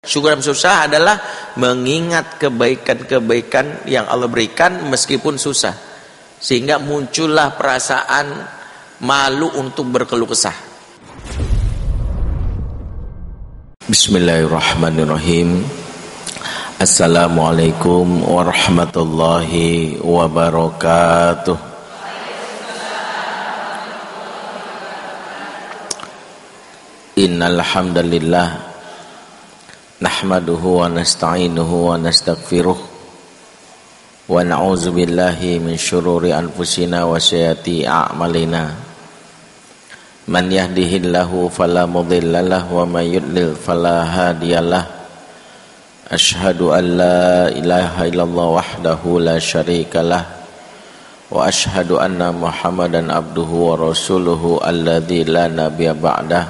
Syukur dalam susah adalah mengingat kebaikan-kebaikan yang Allah berikan meskipun susah, sehingga muncullah perasaan malu untuk berkeluh kesah. Bismillahirrahmanirrahim. Assalamualaikum warahmatullahi wabarakatuh. Innal hamdalillah nahmaduhu wa nasta'inuhu wa nastaghfiruh wa na'udzu billahi min syururi anfusina wa sayyiati a'malina. Man yahdihillahu fala mudhillalah wa may yudlil fala hadiyalah. Asyhadu an la ilaha illallah wahdahu la syarikalah wa asyhadu anna Muhammadan abduhu wa rasuluhu alladzi la nabiyya ba'dah.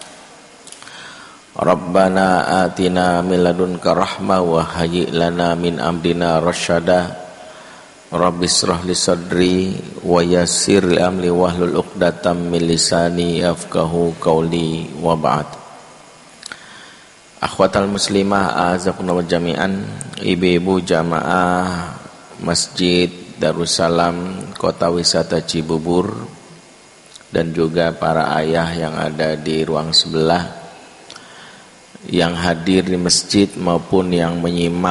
Rabbana atina min ladunka rahmah wa hayyi lana min amrina rasyada. Rabbis shrah li sadri wa yassir li amri wahlul 'uqdatam min lisani yafqahu qawli wa ba'd. Akhwatal muslimah azakumullah jami'an, ibu-ibu jamaah Masjid Darussalam Kota Wisata Cibubur dan juga para ayah yang ada di ruang sebelah, yang hadir di masjid maupun yang menyimak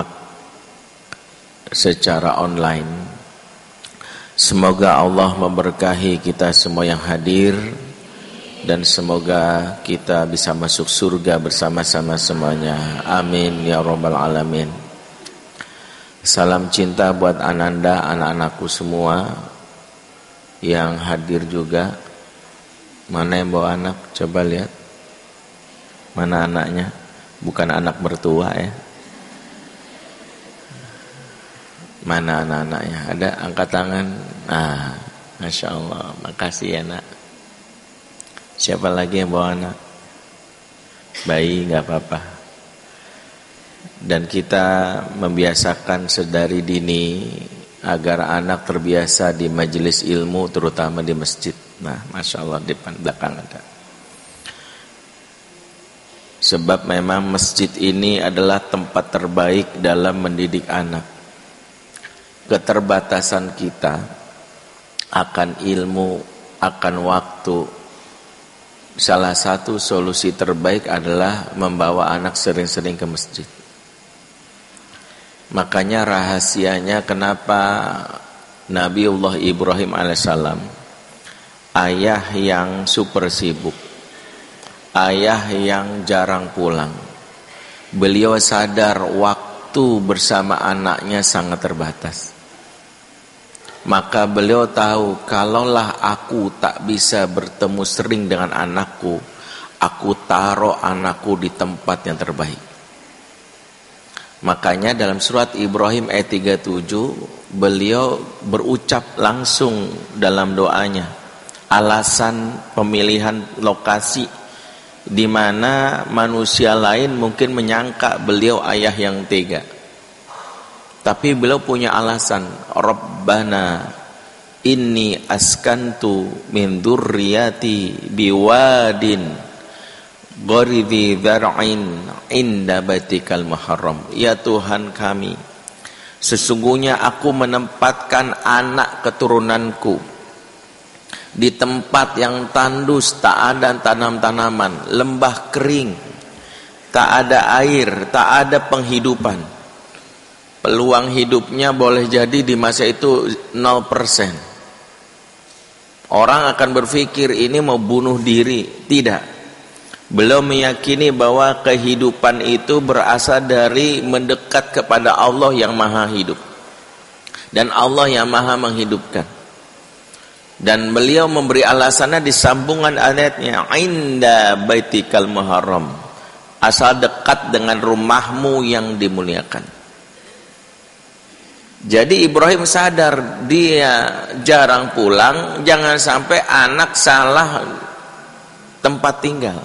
secara online. Semoga Allah memberkahi kita semua yang hadir dan semoga kita bisa masuk surga bersama-sama semuanya. Amin ya rabbal alamin. Salam cinta buat Ananda, anak-anakku semua yang hadir juga. Mana yang bawa anak? Coba lihat. Mana anaknya? Bukan anak mertua ya. Mana anak-anaknya? Ada? Angkat tangan. Masya Allah. Makasih ya nak. Siapa lagi yang bawa anak? Bayi gak apa-apa. Dan kita membiasakan sedari dini agar anak terbiasa di majelis ilmu, terutama di masjid. Nah, Masya Allah, di belakang ada. Sebab memang masjid ini adalah tempat terbaik dalam mendidik anak. Keterbatasan kita akan ilmu, akan waktu, salah satu solusi terbaik adalah membawa anak sering-sering ke masjid. Makanya rahasianya kenapa Nabiullah Ibrahim alaihissalam, ayah yang super sibuk, ayah yang jarang pulang, beliau sadar waktu bersama anaknya sangat terbatas. Maka beliau tahu, kalaulah aku tak bisa bertemu sering dengan anakku, aku taruh anakku di tempat yang terbaik. Makanya dalam surat Ibrahim ayat 37, beliau berucap langsung dalam doanya alasan pemilihan lokasi, di mana manusia lain mungkin menyangka beliau ayah yang tega. Tapi beliau punya alasan. Rabbana inni askantu min dzurriyyati biwadin ghairi dzar'in inda baitikal muharram. Ya Tuhan kami, sesungguhnya aku menempatkan anak keturunanku di tempat yang tandus, tak ada tanam-tanaman, lembah kering, tak ada air, tak ada penghidupan. Peluang hidupnya boleh jadi di masa itu 0%. Orang akan berpikir ini mau bunuh diri. Tidak. Beliau meyakini bahwa kehidupan itu berasal dari mendekat kepada Allah yang maha hidup, dan Allah yang maha menghidupkan. Dan beliau memberi alasannya di sambungan ayatnya, inda baitikal muharram, asal dekat dengan rumahmu yang dimuliakan. Jadi Ibrahim sadar dia jarang pulang, jangan sampai anak salah tempat tinggal.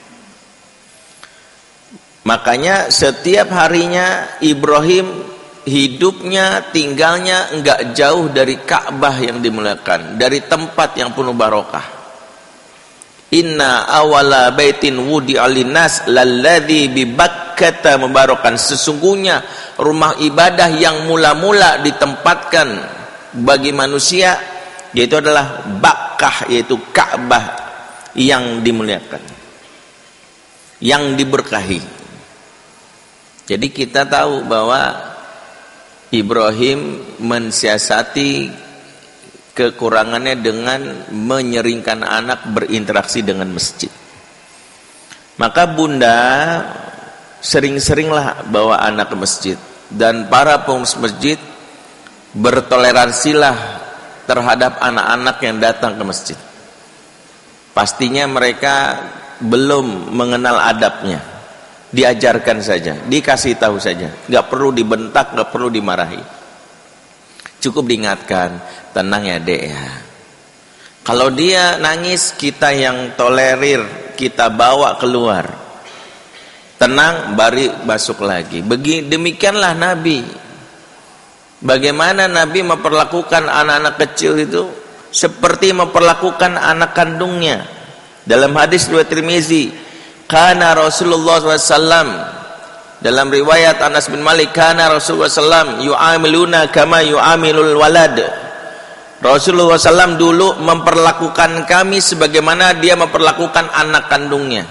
Makanya setiap harinya Ibrahim hidupnya, tinggalnya enggak jauh dari Ka'bah yang dimuliakan, dari tempat yang penuh barokah. Inna awala baitin wudi'a linnas lalladzi bi Makkah mubarakan, sesungguhnya rumah ibadah yang mula-mula ditempatkan bagi manusia yaitu adalah Bakkah, yaitu Ka'bah yang dimuliakan, yang diberkahi. Jadi kita tahu bahwa Ibrahim mensiasati kekurangannya dengan menyeringkan anak berinteraksi dengan masjid. Maka bunda sering-seringlah bawa anak ke masjid, dan para pengurus masjid bertoleransilah terhadap anak-anak yang datang ke masjid. Pastinya mereka belum mengenal adabnya, diajarkan saja, dikasih tahu saja, nggak perlu dibentak, nggak perlu dimarahi, cukup diingatkan, tenang ya dek ya. Kalau dia nangis, kita yang tolerir, kita bawa keluar, tenang, bari masuk lagi. Demikianlah Nabi. Bagaimana Nabi memperlakukan anak-anak kecil itu seperti memperlakukan anak kandungnya. Dalam hadis riwayat Tirmizi, kana Rasulullah SAW, dalam riwayat Anas bin Malik, kana Rasulullah SAW yu'amiluna kama yu'amilul walad. Rasulullah SAW dulu memperlakukan kami sebagaimana dia memperlakukan anak kandungnya.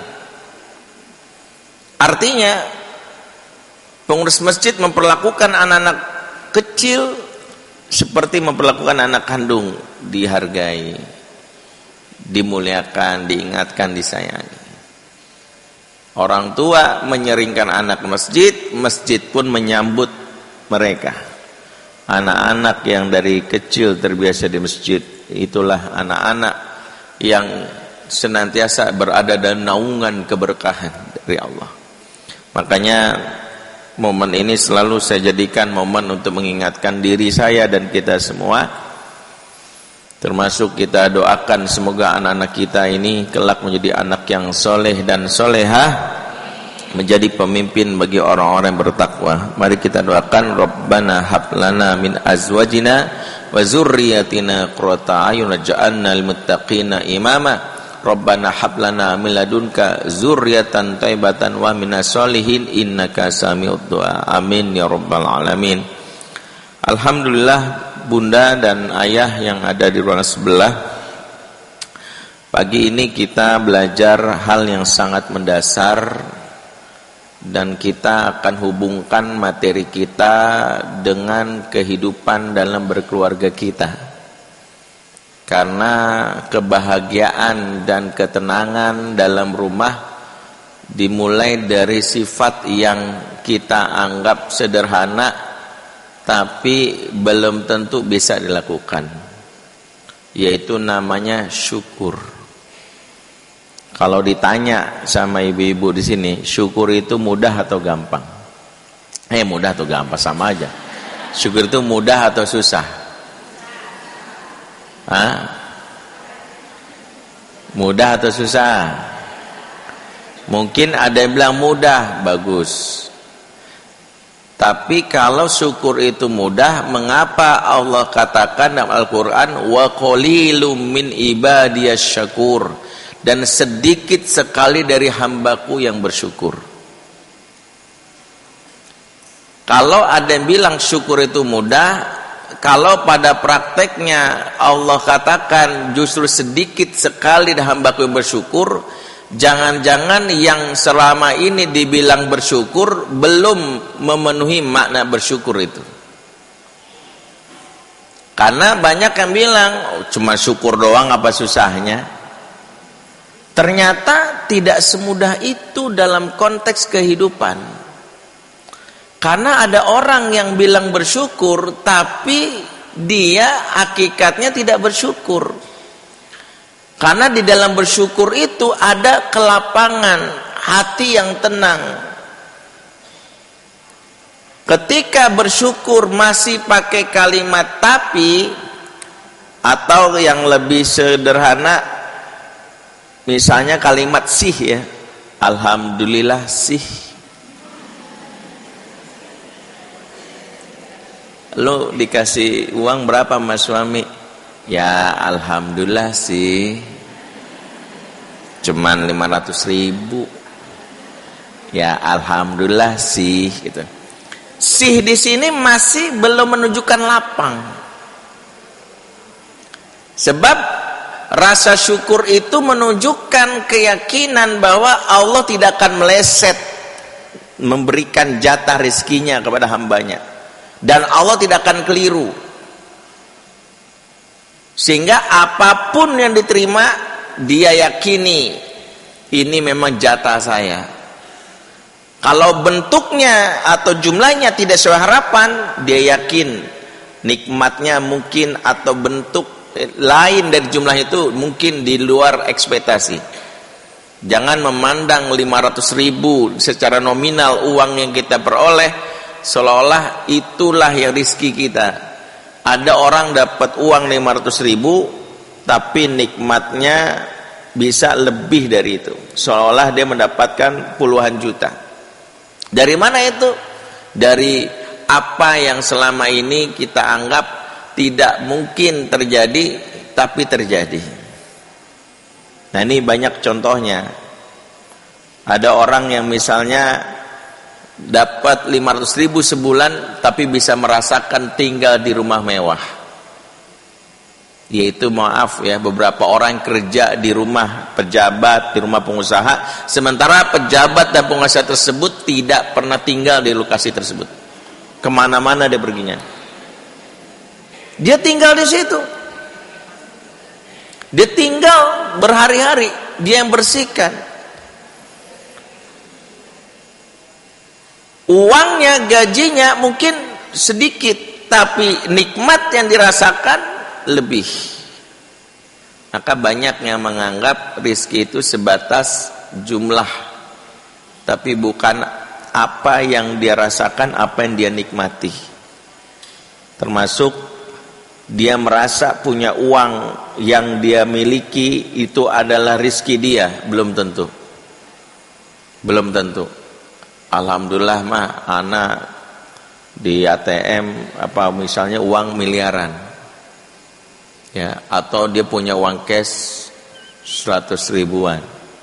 Artinya pengurus masjid memperlakukan anak-anak kecil seperti memperlakukan anak kandung, dihargai, dimuliakan, diingatkan, disayangi. Orang tua menyeringkan anak ke masjid, masjid pun menyambut mereka. Anak-anak yang dari kecil terbiasa di masjid, itulah anak-anak yang senantiasa berada dalam naungan keberkahan dari Allah. Makanya momen ini selalu saya jadikan momen untuk mengingatkan diri saya dan kita semua, termasuk kita doakan semoga anak-anak kita ini kelak menjadi anak yang soleh dan solehah, menjadi pemimpin bagi orang-orang yang bertakwa. Mari kita doakan, Rabbana hablana min azwajina wa zurriyatina qurrata a'yun waj'alna lil muttaqina imama. Rabbana hablana min ladunka zurriyatan thayyibatan wa minas solihin innaka sami'ud du'a. Amin ya rabbal alamin. Alhamdulillah, bunda dan ayah yang ada di ruangan sebelah, pagi ini kita belajar hal yang sangat mendasar, dan kita akan hubungkan materi kita dengan kehidupan dalam berkeluarga kita. Karena kebahagiaan dan ketenangan dalam rumah dimulai dari sifat yang kita anggap sederhana tapi belum tentu bisa dilakukan, yaitu namanya syukur. Kalau ditanya sama ibu-ibu di sini, syukur itu mudah atau gampang? Mudah atau gampang sama aja. Syukur itu mudah atau susah? Mudah atau susah? Mungkin ada yang bilang mudah, bagus. Tapi kalau syukur itu mudah, mengapa Allah katakan dalam Al-Quran, wa qalilum min ibadiyas syakur, dan sedikit sekali dari hambaku yang bersyukur. Kalau ada yang bilang syukur itu mudah, kalau pada prakteknya Allah katakan justru sedikit sekali hambaku yang bersyukur, jangan-jangan yang selama ini dibilang bersyukur belum memenuhi makna bersyukur itu. Karena banyak yang bilang, cuma syukur doang apa susahnya? Ternyata tidak semudah itu dalam konteks kehidupan. Karena ada orang yang bilang bersyukur, tapi dia hakikatnya tidak bersyukur. Karena di dalam bersyukur itu ada kelapangan, hati yang tenang. Ketika bersyukur masih pakai kalimat tapi, atau yang lebih sederhana, misalnya kalimat sih ya, alhamdulillah sih. Lo dikasih uang berapa mas suami? Ya alhamdulillah sih, cuman 500.000. Ya alhamdulillah sih gitu. Sih di sini masih belum menunjukkan lapang. Sebab rasa syukur itu menunjukkan keyakinan bahwa Allah tidak akan meleset memberikan jatah rezekinya kepada hambanya, dan Allah tidak akan keliru, sehingga apapun yang diterima dia yakini ini memang jatah saya. Kalau bentuknya atau jumlahnya tidak sesuai harapan, dia yakin nikmatnya mungkin atau bentuk lain dari jumlah itu mungkin di luar ekspektasi. Jangan memandang 500.000 secara nominal uang yang kita peroleh seolah-olah itulah yang rezeki kita. Ada orang dapat uang 500.000 tapi nikmatnya bisa lebih dari itu, seolah-olah dia mendapatkan puluhan juta. Dari mana itu? Dari apa yang selama ini kita anggap tidak mungkin terjadi tapi terjadi. Nah ini banyak contohnya. Ada orang yang misalnya dapat 500.000 sebulan tapi bisa merasakan tinggal di rumah mewah. Yaitu maaf ya, beberapa orang kerja di rumah pejabat, di rumah pengusaha, sementara pejabat dan pengusaha tersebut tidak pernah tinggal di lokasi tersebut. Kemana-mana dia perginya. Dia tinggal di situ. Dia tinggal berhari-hari, dia yang bersihkan. Uangnya, gajinya mungkin sedikit, tapi nikmat yang dirasakan lebih. Maka banyak yang menganggap rezeki itu sebatas jumlah, tapi bukan apa yang dia rasakan, apa yang dia nikmati. Termasuk dia merasa punya uang yang dia miliki itu adalah rezeki dia, belum tentu. Belum tentu. Alhamdulillah mah anak di ATM apa misalnya uang miliaran. Ya, atau dia punya uang cash 100 ribuan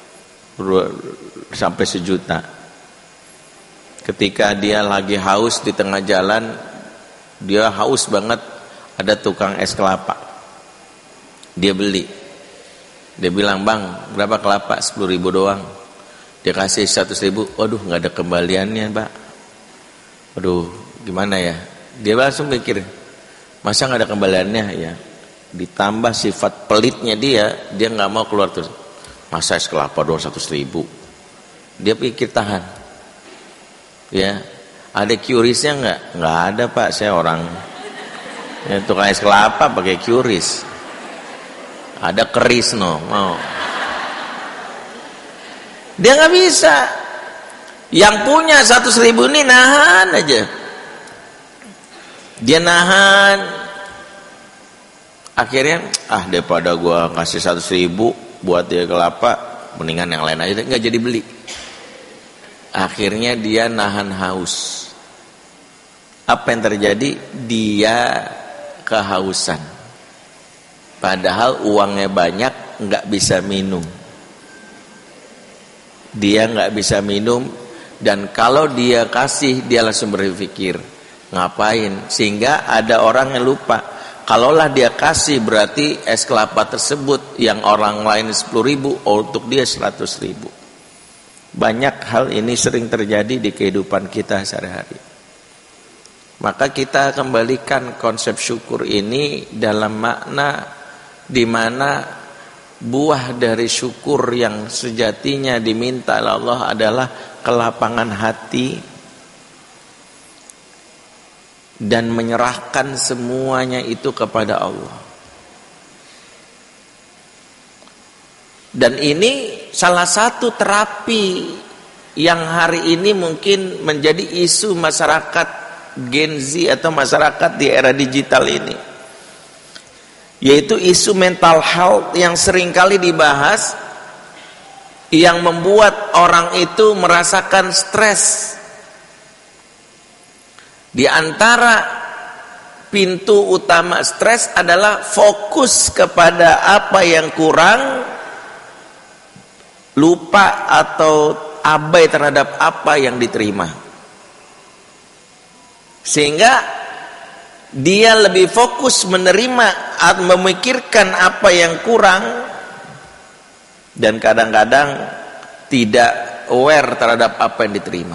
sampai 1 juta. Ketika dia lagi haus di tengah jalan, dia haus banget, ada tukang es kelapa, dia beli, dia bilang, bang berapa kelapa? 10 ribu doang. Dia kasih 100 ribu, waduh nggak ada kembaliannya pak, waduh gimana ya. Dia langsung mikir, masa nggak ada kembaliannya ya. Ditambah sifat pelitnya dia nggak mau keluar terus. Masa es kelapa doang 100 ribu. Dia pikir tahan. Ya, ada QRIS-nya nggak? Nggak ada pak, saya orang ya, tukang es kelapa pakai QRIS. Ada keris no, mau. Dia nggak bisa. Yang punya 100 ribu ini nahan aja. Dia nahan. Akhirnya daripada gua kasih 100 ribu buat dia kelapa, mendingan yang lain aja, nggak jadi beli. Akhirnya dia nahan haus. Apa yang terjadi? Dia kehausan. Padahal uangnya banyak, nggak bisa minum. Dia nggak bisa minum, dan kalau dia kasih, dia langsung berpikir ngapain. Sehingga ada orang yang lupa. Kalaulah dia kasih berarti es kelapa tersebut yang orang lain 10 ribu, untuk dia 100 ribu. Banyak hal ini sering terjadi di kehidupan kita sehari-hari. Maka kita kembalikan konsep syukur ini dalam makna di mana buah dari syukur yang sejatinya diminta oleh Allah adalah kelapangan hati dan menyerahkan semuanya itu kepada Allah. Dan ini salah satu terapi yang hari ini mungkin menjadi isu masyarakat Gen Z atau masyarakat di era digital ini, yaitu isu mental health yang seringkali dibahas, yang membuat orang itu merasakan stres. Di antara pintu utama stres adalah fokus kepada apa yang kurang, lupa atau abai terhadap apa yang diterima, sehingga dia lebih fokus menerima atau memikirkan apa yang kurang, dan kadang-kadang tidak aware terhadap apa yang diterima.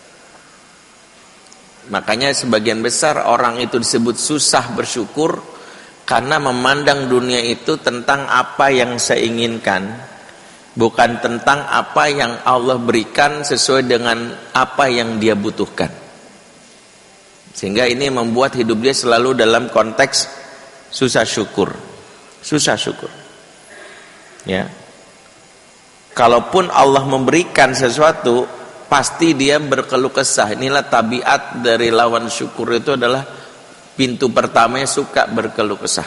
Makanya sebagian besar orang itu disebut susah bersyukur, karena memandang dunia itu tentang apa yang saya inginkan, bukan tentang apa yang Allah berikan sesuai dengan apa yang dia butuhkan. Sehingga ini membuat hidup dia selalu dalam konteks susah syukur. Susah syukur. Ya. Kalaupun Allah memberikan sesuatu, pasti dia berkeluh kesah. Inilah tabiat dari lawan syukur, itu adalah pintu pertamanya suka berkeluh kesah.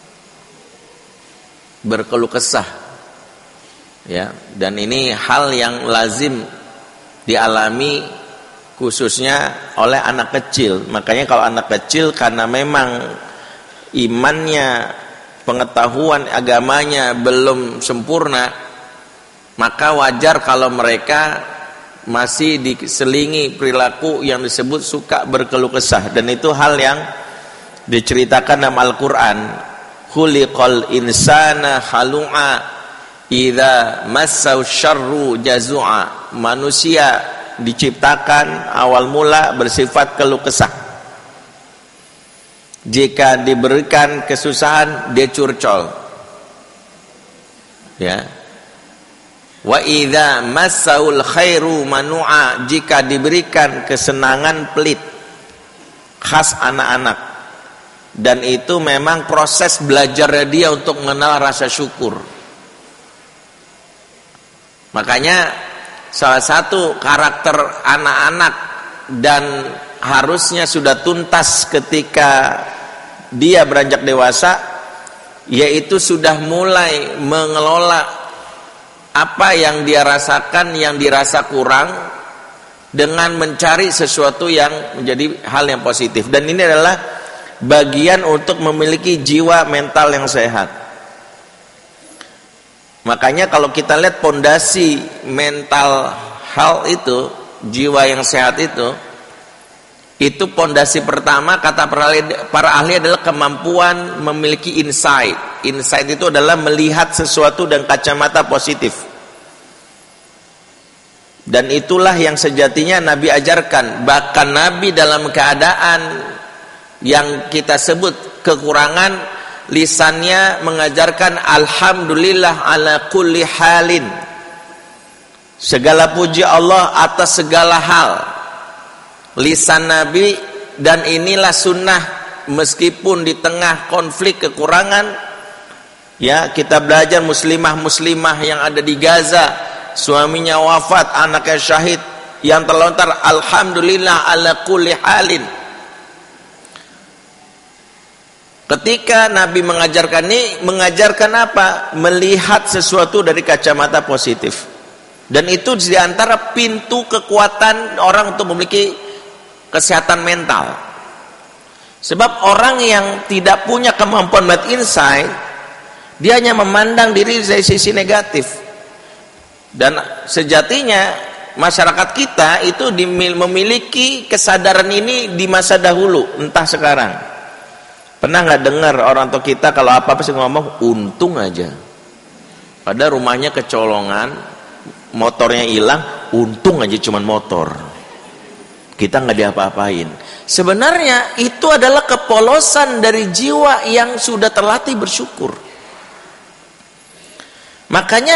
Berkeluh kesah. Ya, dan ini hal yang lazim dialami khususnya oleh anak kecil. Makanya kalau anak kecil, karena memang imannya, pengetahuan agamanya belum sempurna, maka wajar kalau mereka masih diselingi perilaku yang disebut suka berkeluh kesah. Dan itu hal yang diceritakan dalam Al-Quran. Khuliqal insana halu'a idza massau syarru jazua. Manusia diciptakan awal mula bersifat keluh kesah. Jika diberikan kesusahan, dia curcol. Ya. Wa idza massaul khairu manu'a, jika diberikan kesenangan pelit. Khas anak-anak. Dan itu memang proses belajarnya dia untuk mengenal rasa syukur. Makanya salah satu karakter anak-anak dan harusnya sudah tuntas ketika dia beranjak dewasa, yaitu sudah mulai mengelola apa yang dia rasakan, yang dirasa kurang, dengan mencari sesuatu yang menjadi hal yang positif. Dan ini adalah bagian untuk memiliki jiwa mental yang sehat. Makanya kalau kita lihat pondasi mental health itu, jiwa yang sehat itu pondasi pertama kata para ahli adalah kemampuan memiliki insight. Insight itu adalah melihat sesuatu dengan kacamata positif. Dan itulah yang sejatinya Nabi ajarkan. Bahkan Nabi dalam keadaan yang kita sebut kekurangan, lisannya mengajarkan alhamdulillah ala kulli halin. Segala puji Allah atas segala hal. Lisan Nabi, dan inilah sunnah meskipun di tengah konflik kekurangan. Ya, kita belajar muslimah yang ada di Gaza, suaminya wafat, anaknya syahid, yang terlontar alhamdulillah ala kulli halin. Ketika Nabi mengajarkan ini, mengajarkan apa? Melihat sesuatu dari kacamata positif. Dan itu diantara pintu kekuatan orang untuk memiliki kesehatan mental. Sebab orang yang tidak punya kemampuan melihat insight, dia hanya memandang diri dari sisi negatif. Dan sejatinya masyarakat kita itu memiliki kesadaran ini di masa dahulu, entah sekarang. Pernah nggak dengar orang tua kita kalau apa-apa sih ngomong untung aja? Padahal rumahnya kecolongan, motornya hilang, untung aja cuman motor. Kita nggak diapa-apain. Sebenarnya itu adalah kepolosan dari jiwa yang sudah terlatih bersyukur. Makanya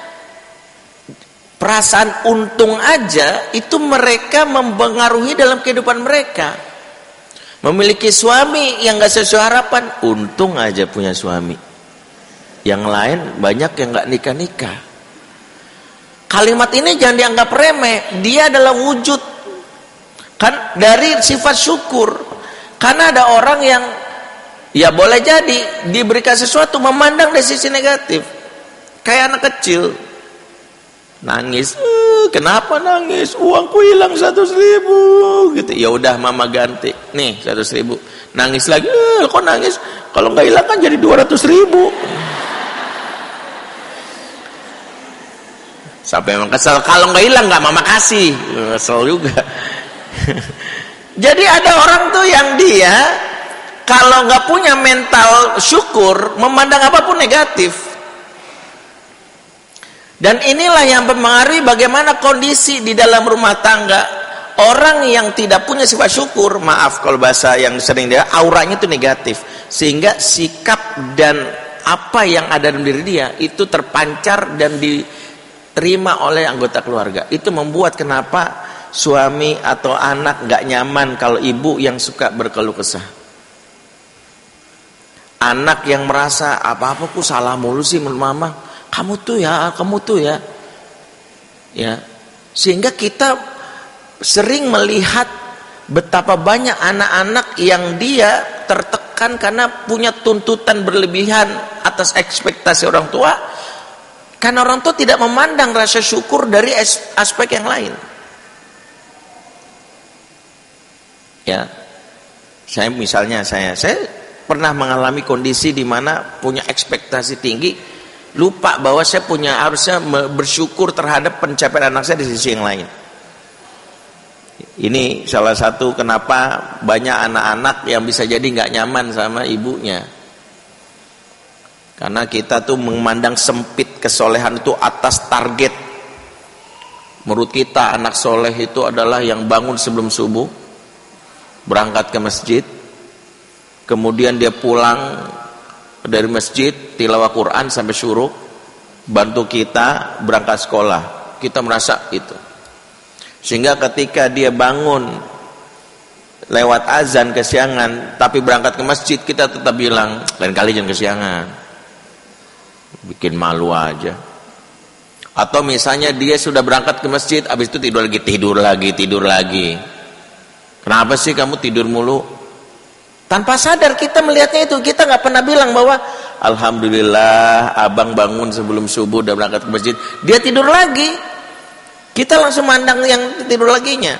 perasaan untung aja itu mereka mempengaruhi dalam kehidupan mereka. Memiliki suami yang nggak sesuai harapan, untung aja punya suami. Yang lain banyak yang nggak nikah-nikah. Kalimat ini jangan dianggap remeh. Dia adalah wujud kan dari sifat syukur. Karena ada orang yang ya boleh jadi diberikan sesuatu memandang dari sisi negatif. Kayak anak kecil nangis, kenapa nangis? Uangku hilang 100.000 gitu. Ya udah mama ganti, nih 100.000. Nangis lagi, kok nangis? Kalau nggak hilang kan jadi 200.000. Sampai memang kesel. Kalau nggak hilang nggak mama kasih. Kesel juga. Jadi ada orang tuh yang dia kalau nggak punya mental syukur, memandang apapun negatif. Dan inilah yang mempengaruhi bagaimana kondisi di dalam rumah tangga. Orang yang tidak punya sifat syukur, maaf kalau bahasa yang sering dia, auranya itu negatif. Sehingga sikap dan apa yang ada dalam diri dia itu terpancar dan diterima oleh anggota keluarga. Itu membuat kenapa suami atau anak nggak nyaman kalau ibu yang suka berkeluh kesah. Anak yang merasa apa-apa ku salah mulu sih menurut mama. Kamu tuh ya. Ya. Sehingga kita sering melihat betapa banyak anak-anak yang dia tertekan karena punya tuntutan berlebihan atas ekspektasi orang tua. Karena orang tua tidak memandang rasa syukur dari aspek yang lain. Ya. Saya pernah mengalami kondisi di mana punya ekspektasi tinggi, lupa bahwa saya harusnya bersyukur terhadap pencapaian anak saya di sisi yang lain. Ini salah satu kenapa banyak anak-anak yang bisa jadi nggak nyaman sama ibunya. Karena kita tuh memandang sempit kesolehan itu atas target. Menurut kita anak soleh itu adalah yang bangun sebelum subuh, berangkat ke masjid, kemudian dia pulang dari masjid, tilawah Quran sampai syuruk, bantu kita berangkat sekolah. Kita merasa itu. Sehingga ketika dia bangun lewat azan kesiangan tapi berangkat ke masjid, kita tetap bilang lain kali jangan kesiangan, bikin malu aja. Atau misalnya dia sudah berangkat ke masjid, habis itu tidur lagi. Kenapa sih kamu tidur mulu? Tanpa sadar kita melihatnya itu. Kita nggak pernah bilang bahwa alhamdulillah abang bangun sebelum subuh udah berangkat ke masjid, dia tidur lagi. Kita langsung mandang yang tidur laginya.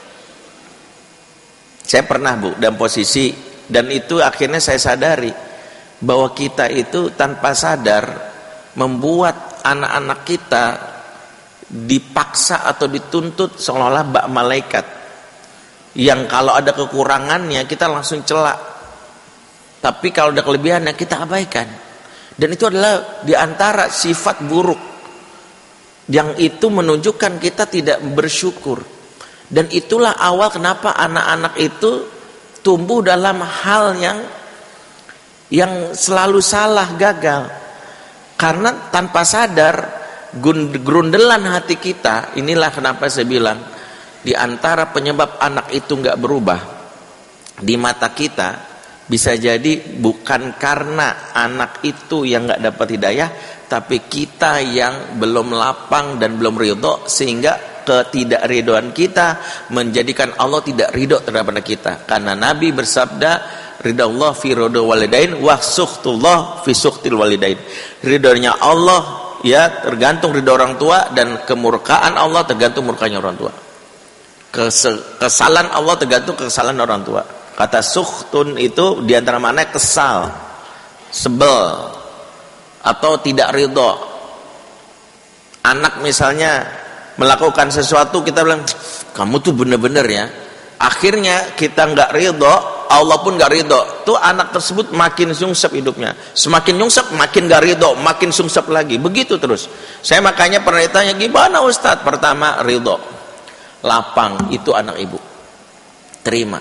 Saya pernah dalam posisi, dan itu akhirnya saya sadari bahwa kita itu tanpa sadar membuat anak-anak kita dipaksa atau dituntut seolah-olah bak malaikat yang kalau ada kekurangannya kita langsung celak, tapi kalau ada kelebihannya kita abaikan. Dan itu adalah diantara sifat buruk yang itu menunjukkan kita tidak bersyukur. Dan itulah awal kenapa anak-anak itu tumbuh dalam hal yang selalu salah, gagal. Karena tanpa sadar grundelan hati kita. Inilah kenapa saya bilang di antara penyebab anak itu nggak berubah di mata kita, bisa jadi bukan karena anak itu yang nggak dapat hidayah, tapi kita yang belum lapang dan belum ridho, sehingga ketidakridhoan kita menjadikan Allah tidak ridho terhadap kita. Karena Nabi bersabda, ridallah fi ridho walidain wa sukhtullah fi sukhtil walidain. Ridhonya Allah ya tergantung ridho orang tua, dan kemurkaan Allah tergantung murkanya orang tua. Kesalahan Allah tergantung kesalahan orang tua. Kata sukhtun itu diantara maknanya kesal, sebel, atau tidak ridho. Anak misalnya melakukan sesuatu, kita bilang kamu tuh bener-bener ya, akhirnya kita nggak ridho, Allah pun nggak ridho, tuh anak tersebut makin sungsep hidupnya, semakin nyungsep makin nggak ridho, makin sungsep lagi, begitu terus. Saya makanya pernah ditanya, gimana Ustadz? Pertama ridho, lapang, itu anak ibu, terima,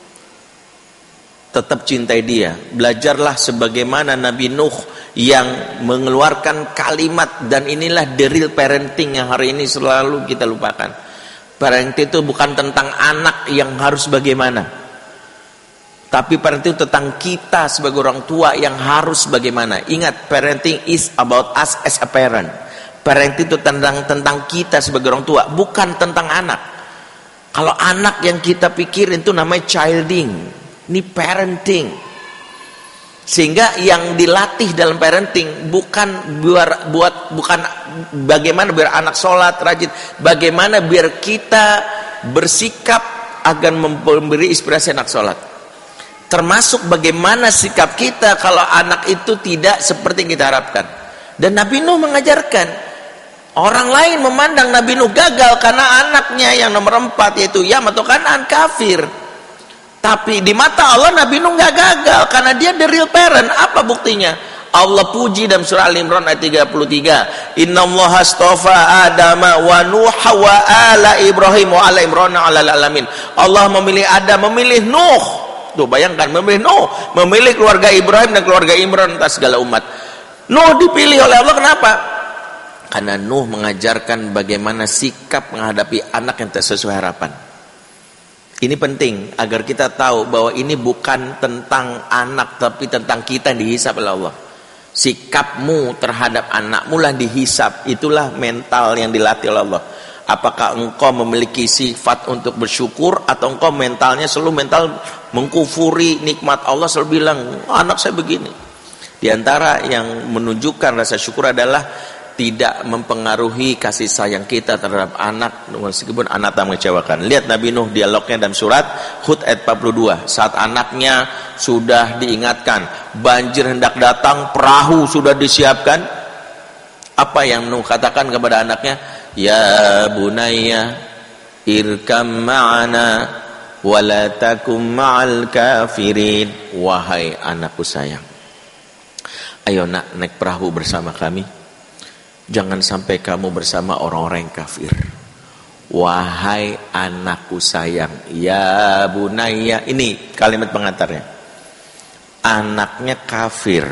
tetap cintai dia. Belajarlah sebagaimana Nabi Nuh yang mengeluarkan kalimat, dan inilah the real parenting yang hari ini selalu kita lupakan. Parenting itu bukan tentang anak yang harus bagaimana, tapi parenting itu tentang kita sebagai orang tua yang harus bagaimana. Ingat, parenting is about us as a parent. Parenting itu tentang kita sebagai orang tua, bukan tentang anak. Kalau anak yang kita pikirin itu namanya childing, ini parenting. Sehingga yang dilatih dalam parenting bukan bukan bagaimana biar anak sholat rajin, bagaimana biar kita bersikap agar memberi inspirasi anak sholat. Termasuk bagaimana sikap kita kalau anak itu tidak seperti yang kita harapkan. Dan Nabi Nuh mengajarkan, Orang lain memandang Nabi Nuh gagal karena anaknya yang nomor 4 yaitu Yam atau Kanaan kafir. Tapi di mata Allah Nabi Nuh nggak gagal karena dia the real parent. Apa buktinya? Allah puji dalam surah Al-Imran ayat 33. Innallaha astafa Adama wa Nuha wa ala Ibrahim wa ala Imran ala alamin. Allah memilih Adam, memilih Nuh. Tuh bayangkan, memilih Nuh, memilih keluarga Ibrahim dan keluarga Imran atas segala umat. Nuh dipilih oleh Allah kenapa? Karena Nuh mengajarkan bagaimana sikap menghadapi anak yang tak sesuai harapan. Ini penting agar kita tahu bahwa ini bukan tentang anak, tapi tentang kita yang dihisab oleh Allah. Sikapmu terhadap anakmu lah dihisab. Itulah mental yang dilatih oleh Allah. Apakah engkau memiliki sifat untuk bersyukur, atau engkau mentalnya selalu mental mengkufuri nikmat Allah, selalu bilang anak saya begini. Di antara yang menunjukkan rasa syukur adalah tidak mempengaruhi kasih sayang kita terhadap anak meskipun anak tak mengecewakan. Lihat Nabi Nuh dialognya dalam surat Hud ayat 42. Saat anaknya sudah diingatkan, banjir hendak datang, perahu sudah disiapkan. Apa yang Nuh katakan kepada anaknya? Ya bunayya irkam ma'ana wa la takum ma'al kafirin. Wahai anakku sayang, ayo nak naik perahu bersama kami. Jangan sampai kamu bersama orang-orang yang kafir. Wahai anakku sayang, ya bunayya. Ini kalimat pengantarnya. Anaknya kafir,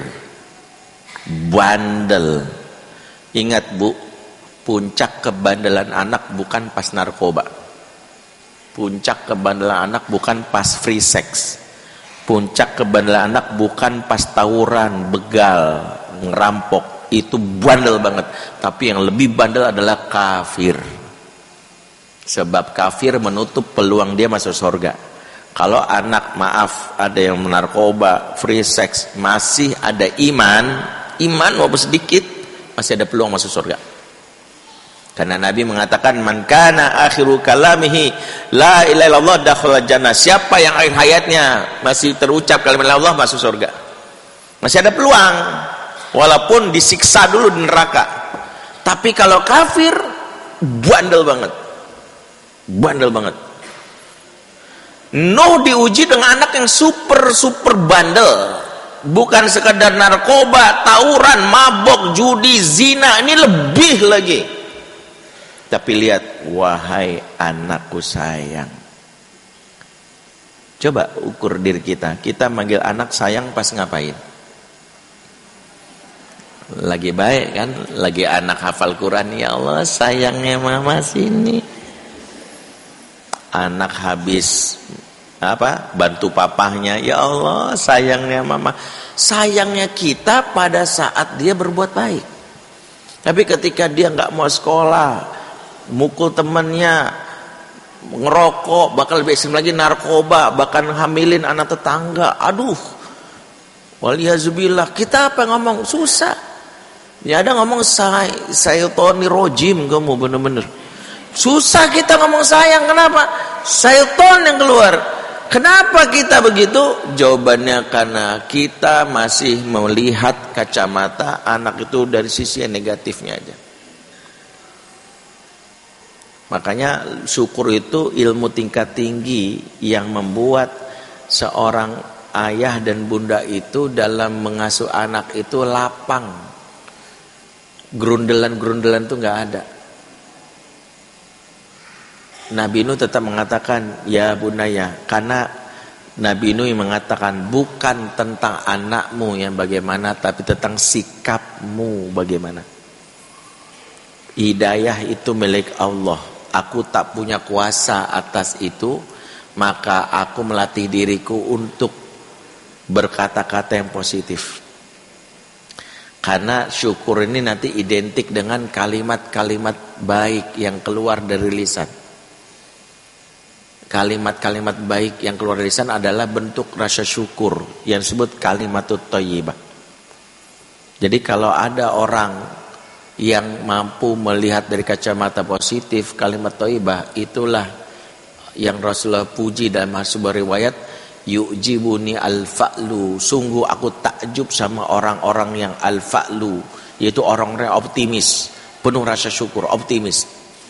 bandel. Ingat bu, puncak kebandelan anak bukan pas narkoba. Puncak kebandelan anak bukan pas free sex. Puncak kebandelan anak bukan pas tawuran, begal, ngerampok. Itu bandel banget. Tapi yang lebih bandel adalah kafir. Sebab kafir menutup peluang dia masuk surga. Kalau anak, maaf, ada yang menarkoba, free sex, masih ada iman walaupun sedikit, masih ada peluang masuk surga. Karena Nabi mengatakan, man kana akhiru kalamihi la ilaha illallah dakhala jannah. Siapa yang akhir hayatnya masih terucap kalimat Allah, masuk surga. Masih ada peluang. Walaupun disiksa dulu di neraka. Tapi kalau kafir, bandel banget. Bandel banget. Nuh diuji dengan anak yang super bandel. Bukan sekadar narkoba, tawuran, mabok, judi, zina. Ini lebih lagi. Tapi lihat, wahai anakku sayang. Coba ukur diri kita. Kita manggil anak sayang pas ngapain? Lagi baik kan, lagi anak hafal Quran, ya Allah sayangnya mama sini. Anak habis bantu papahnya, ya Allah sayangnya mama. Sayangnya kita pada saat dia berbuat baik. Tapi ketika dia nggak mau sekolah, mukul temannya, ngerokok, bakal lebih ekstrim lagi narkoba, bahkan hamilin anak tetangga, aduh, waliyazubillah. Kita apa ngomong susah. Ya ada ngomong saya Tony rojim, kamu bener-bener susah kita ngomong sayang. Kenapa? Syaitan yang keluar. Kenapa kita begitu? Jawabannya karena kita masih melihat kacamata anak itu dari sisi yang negatifnya aja. Makanya syukur itu ilmu tingkat tinggi yang membuat seorang ayah dan bunda itu dalam mengasuh anak itu lapang. Gerundelan-gerundelan itu nggak ada. Nabi Nuh tetap mengatakan ya bunaya, karena Nabi Nuh mengatakan bukan tentang anakmu yang bagaimana, tapi tentang sikapmu bagaimana. Hidayah itu milik Allah. Aku tak punya kuasa atas itu, maka aku melatih diriku untuk berkata-kata yang positif. Karena syukur ini nanti identik dengan kalimat-kalimat baik yang keluar dari lisan. Kalimat-kalimat baik yang keluar dari lisan adalah bentuk rasa syukur yang disebut kalimatut thayyibah. Jadi kalau ada orang yang mampu melihat dari kacamata positif kalimat thayyibah, itulah yang Rasulullah puji dalam sebuah riwayat, yu'jibuni al-fa'lu, sungguh aku takjub sama orang-orang yang al-fa'lu, yaitu orang-orang optimis. penuh rasa syukur, optimis.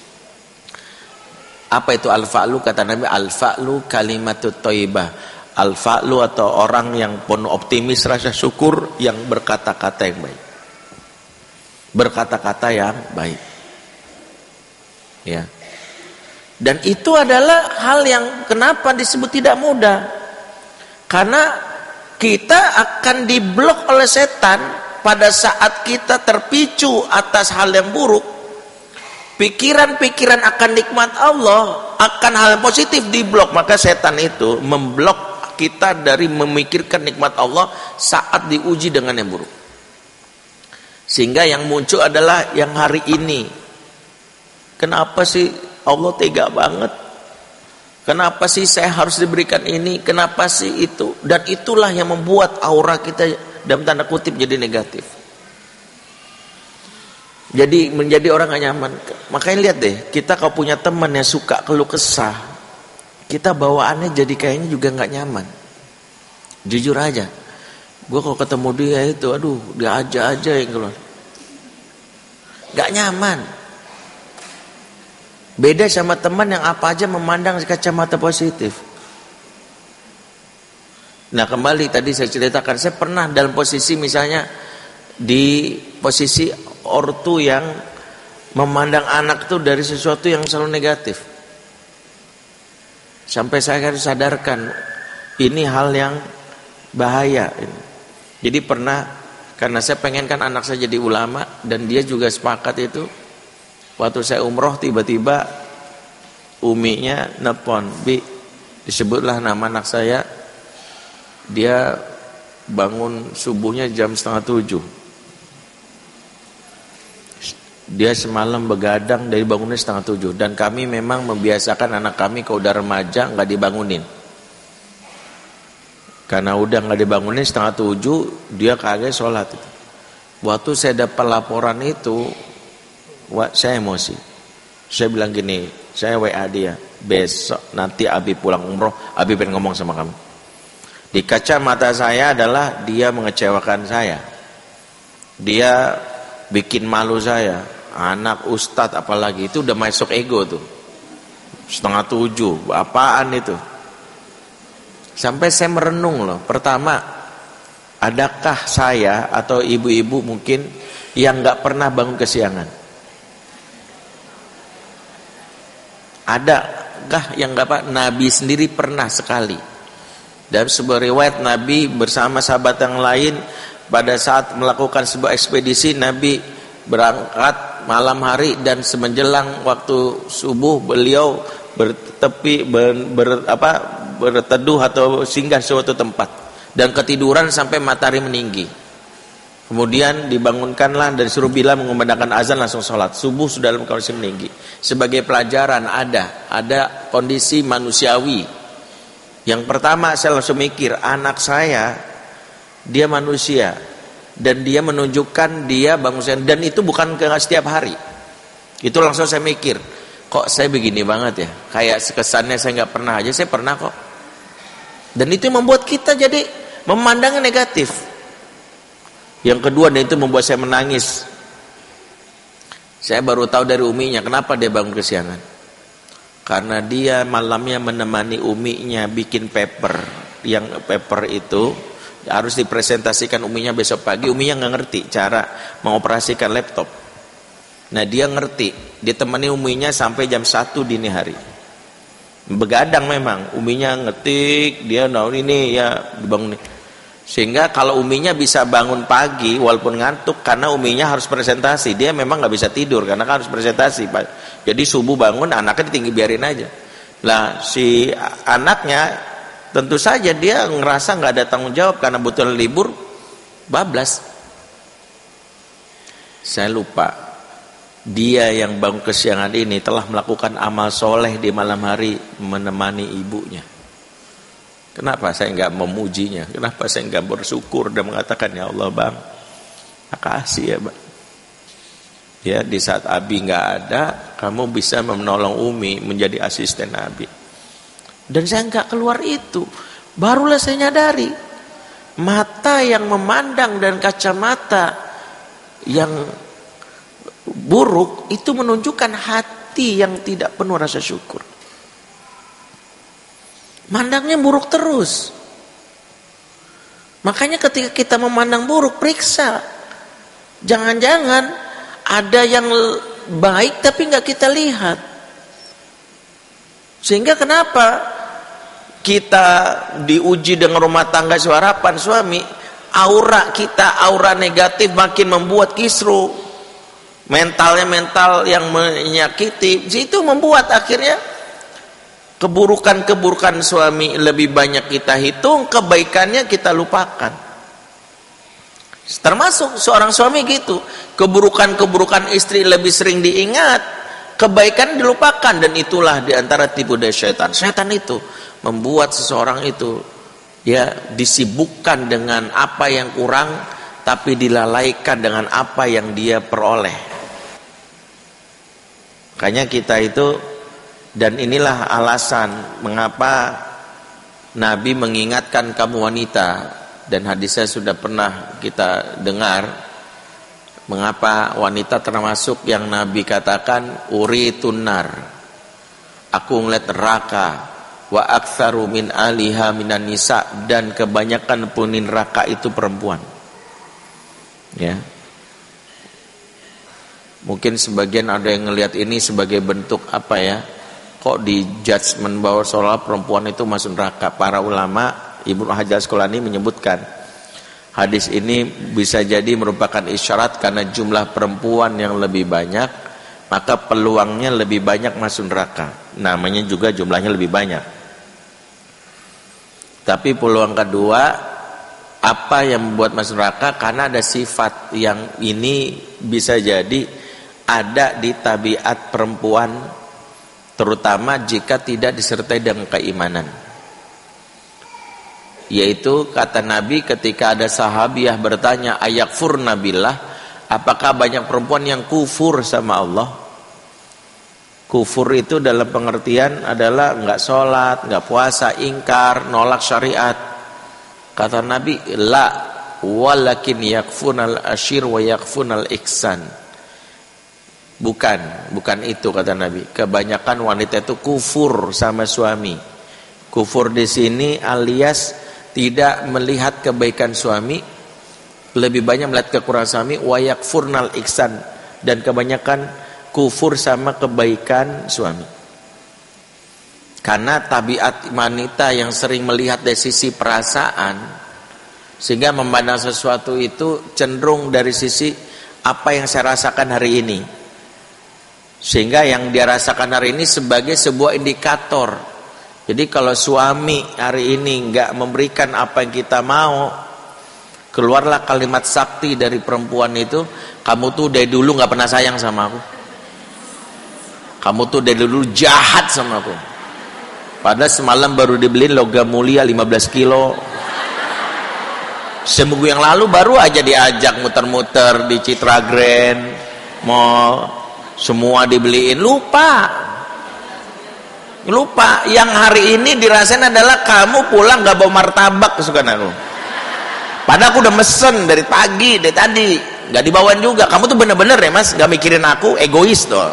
Apa itu al-fa'lu? Kata Nabi, al-fa'lu kalimatut thayyibah. Al-fa'lu atau orang yang penuh optimis rasa syukur, yang berkata-kata yang baik. Berkata-kata yang baik. Ya. Dan itu adalah hal yang kenapa disebut tidak mudah. Karena kita akan diblok oleh setan pada saat kita terpicu atas hal yang buruk. Pikiran-pikiran akan nikmat Allah, akan hal yang positif diblok. Maka setan itu memblok kita dari memikirkan nikmat Allah saat diuji dengan yang buruk. Sehingga yang muncul adalah yang hari ini. Kenapa sih Allah tega banget? Kenapa sih saya harus diberikan ini? Kenapa sih itu? Dan itulah yang membuat aura kita dalam tanda kutip jadi negatif. Jadi menjadi orang gak nyaman. Makanya lihat deh, kita kalau punya teman yang suka keluh kesah, kita bawaannya jadi kayaknya juga gak nyaman. Jujur aja, gue kalau ketemu dia itu, aduh, dia aja yang keluar, gak nyaman. Beda sama teman yang apa aja memandang kacamata positif. Nah kembali tadi saya ceritakan, saya pernah dalam posisi misalnya di posisi ortu yang memandang anak itu dari sesuatu yang selalu negatif. Sampai saya harus sadarkan ini hal yang bahaya. Jadi pernah, karena saya pengen kan anak saya jadi ulama dan dia juga sepakat itu. Waktu saya umroh tiba-tiba uminya nelpon, Bi, disebutlah nama anak saya. Dia bangun subuhnya jam 6:30. Dia semalam begadang dari bangunnya 6:30. Dan kami memang membiasakan anak kami kalau udah remaja nggak dibangunin. Karena udah nggak dibangunin 6:30, dia kaget sholat. Waktu saya dapat laporan itu, saya emosi. Saya bilang gini, saya WA dia, besok nanti Abi pulang umroh, Abi pengen ngomong sama kamu. Di kacamata saya adalah dia mengecewakan saya. Dia bikin malu saya. Anak ustadz apalagi, itu udah masuk ego tuh. 6:30, apaan itu? Sampai saya merenung loh. Pertama, adakah saya atau ibu-ibu mungkin yang gak pernah bangun kesiangan? Adakah yang gak pernah? Nabi sendiri pernah sekali. Dalam sebuah riwayat Nabi bersama sahabat yang lain pada saat melakukan sebuah ekspedisi, Nabi berangkat malam hari dan semenjelang waktu subuh beliau berteduh atau singgah suatu tempat dan ketiduran sampai matahari meninggi. Kemudian dibangunkanlah dan suruh Bilal mengumandangkan azan, langsung sholat subuh sudah dalam kondisi meninggi. Sebagai pelajaran ada kondisi manusiawi. Yang pertama saya langsung mikir, anak saya dia manusia dan dia menunjukkan dia bangun siang, dan itu bukan setiap hari. Itu langsung saya mikir, kok saya begini banget ya, kayak kesannya saya nggak pernah aja, saya pernah kok. Dan itu membuat kita jadi memandangnya negatif. Yang kedua, dan itu membuat saya menangis. Saya baru tahu dari uminya kenapa dia bangun kesiangan. Karena dia malamnya menemani uminya bikin paper. Yang paper itu harus dipresentasikan uminya besok pagi. Uminya nggak ngerti cara mengoperasikan laptop. Nah dia ngerti, dia temani uminya sampai jam 1 dini hari. Begadang memang, uminya ngetik, dia ini ya dibangun. Sehingga kalau uminya bisa bangun pagi walaupun ngantuk, karena uminya harus presentasi, dia memang nggak bisa tidur karena kan harus presentasi. Jadi subuh bangun, anaknya ditinggi biarin aja. Lah si anaknya tentu saja dia ngerasa nggak ada tanggung jawab karena butuh libur, bablas. Saya lupa, dia yang bangun kesiangan ini telah melakukan amal soleh di malam hari menemani ibunya. Kenapa saya nggak memujinya? Kenapa saya nggak bersyukur dan mengatakan, ya Allah bang, makasih ya bang. Ya di saat Abi nggak ada, kamu bisa menolong Umi menjadi asisten Abi. Dan saya nggak keluar itu. Barulah saya nyadari, mata yang memandang dan kacamata yang buruk itu menunjukkan hati yang tidak penuh rasa syukur. Mandangnya buruk terus. Makanya ketika kita memandang buruk, periksa. Jangan-jangan ada yang baik tapi nggak kita lihat. Sehingga kenapa kita diuji dengan rumah tangga harapan suami, aura kita, aura negatif makin membuat kisruh. Mentalnya mental yang menyakiti. Itu membuat akhirnya keburukan-keburukan suami lebih banyak kita hitung, kebaikannya kita lupakan. Termasuk seorang suami gitu, keburukan-keburukan istri lebih sering diingat, kebaikan dilupakan. Dan itulah diantara tipu daya syaitan. Syaitan itu membuat seseorang itu ya disibukkan dengan apa yang kurang, tapi dilalaikan dengan apa yang dia peroleh. Makanya kita itu, dan inilah alasan mengapa Nabi mengingatkan kamu wanita, dan hadisnya sudah pernah kita dengar, mengapa wanita termasuk yang Nabi katakan uritun nar, aku ngeliat neraka, wa aktsaru min aliha minan nisa, dan kebanyakan penghuni neraka itu perempuan. Ya. Mungkin sebagian ada yang ngelihat ini sebagai bentuk apa ya? Kok di judgement bahwa seolah perempuan itu masuk neraka. Para ulama, Ibnu Hajar Asqalani menyebutkan hadis ini bisa jadi merupakan isyarat karena jumlah perempuan yang lebih banyak, maka peluangnya lebih banyak masuk neraka. Namanya juga jumlahnya lebih banyak. Tapi peluang kedua, apa yang membuat masuk neraka? Karena ada sifat yang ini bisa jadi ada di tabiat perempuan, terutama jika tidak disertai dengan keimanan. Yaitu kata Nabi ketika ada sahabiah bertanya, ayakfurna billah, apakah banyak perempuan yang kufur sama Allah? Kufur itu dalam pengertian adalah enggak sholat, enggak puasa, ingkar, nolak syariat. Kata Nabi, la walakin yakfunal ashir wa yakfunal ihsan. Bukan itu kata Nabi. Kebanyakan wanita itu kufur sama suami. Kufur di sini alias tidak melihat kebaikan suami, lebih banyak melihat kekurangan suami, wa yakfurnal ihsan, dan kebanyakan kufur sama kebaikan suami. Karena tabiat wanita yang sering melihat dari sisi perasaan, sehingga memandang sesuatu itu cenderung dari sisi apa yang saya rasakan hari ini. Sehingga yang dia rasakan hari ini sebagai sebuah indikator. Jadi kalau suami hari ini enggak memberikan apa yang kita mau, keluarlah kalimat sakti dari perempuan itu, kamu tuh dari dulu enggak pernah sayang sama aku. Kamu tuh dari dulu jahat sama aku. Padahal semalam baru dibeliin logam mulia 15 kilo. Seminggu yang lalu baru aja diajak muter-muter di Citra Grand Mall. Semua dibeliin, lupa. Yang hari ini dirasain adalah kamu pulang gak bawa martabak kesukaan aku. Padahal aku udah mesen dari pagi, dari tadi gak dibawain juga. Kamu tuh bener-bener ya mas, gak mikirin aku, egois tuh.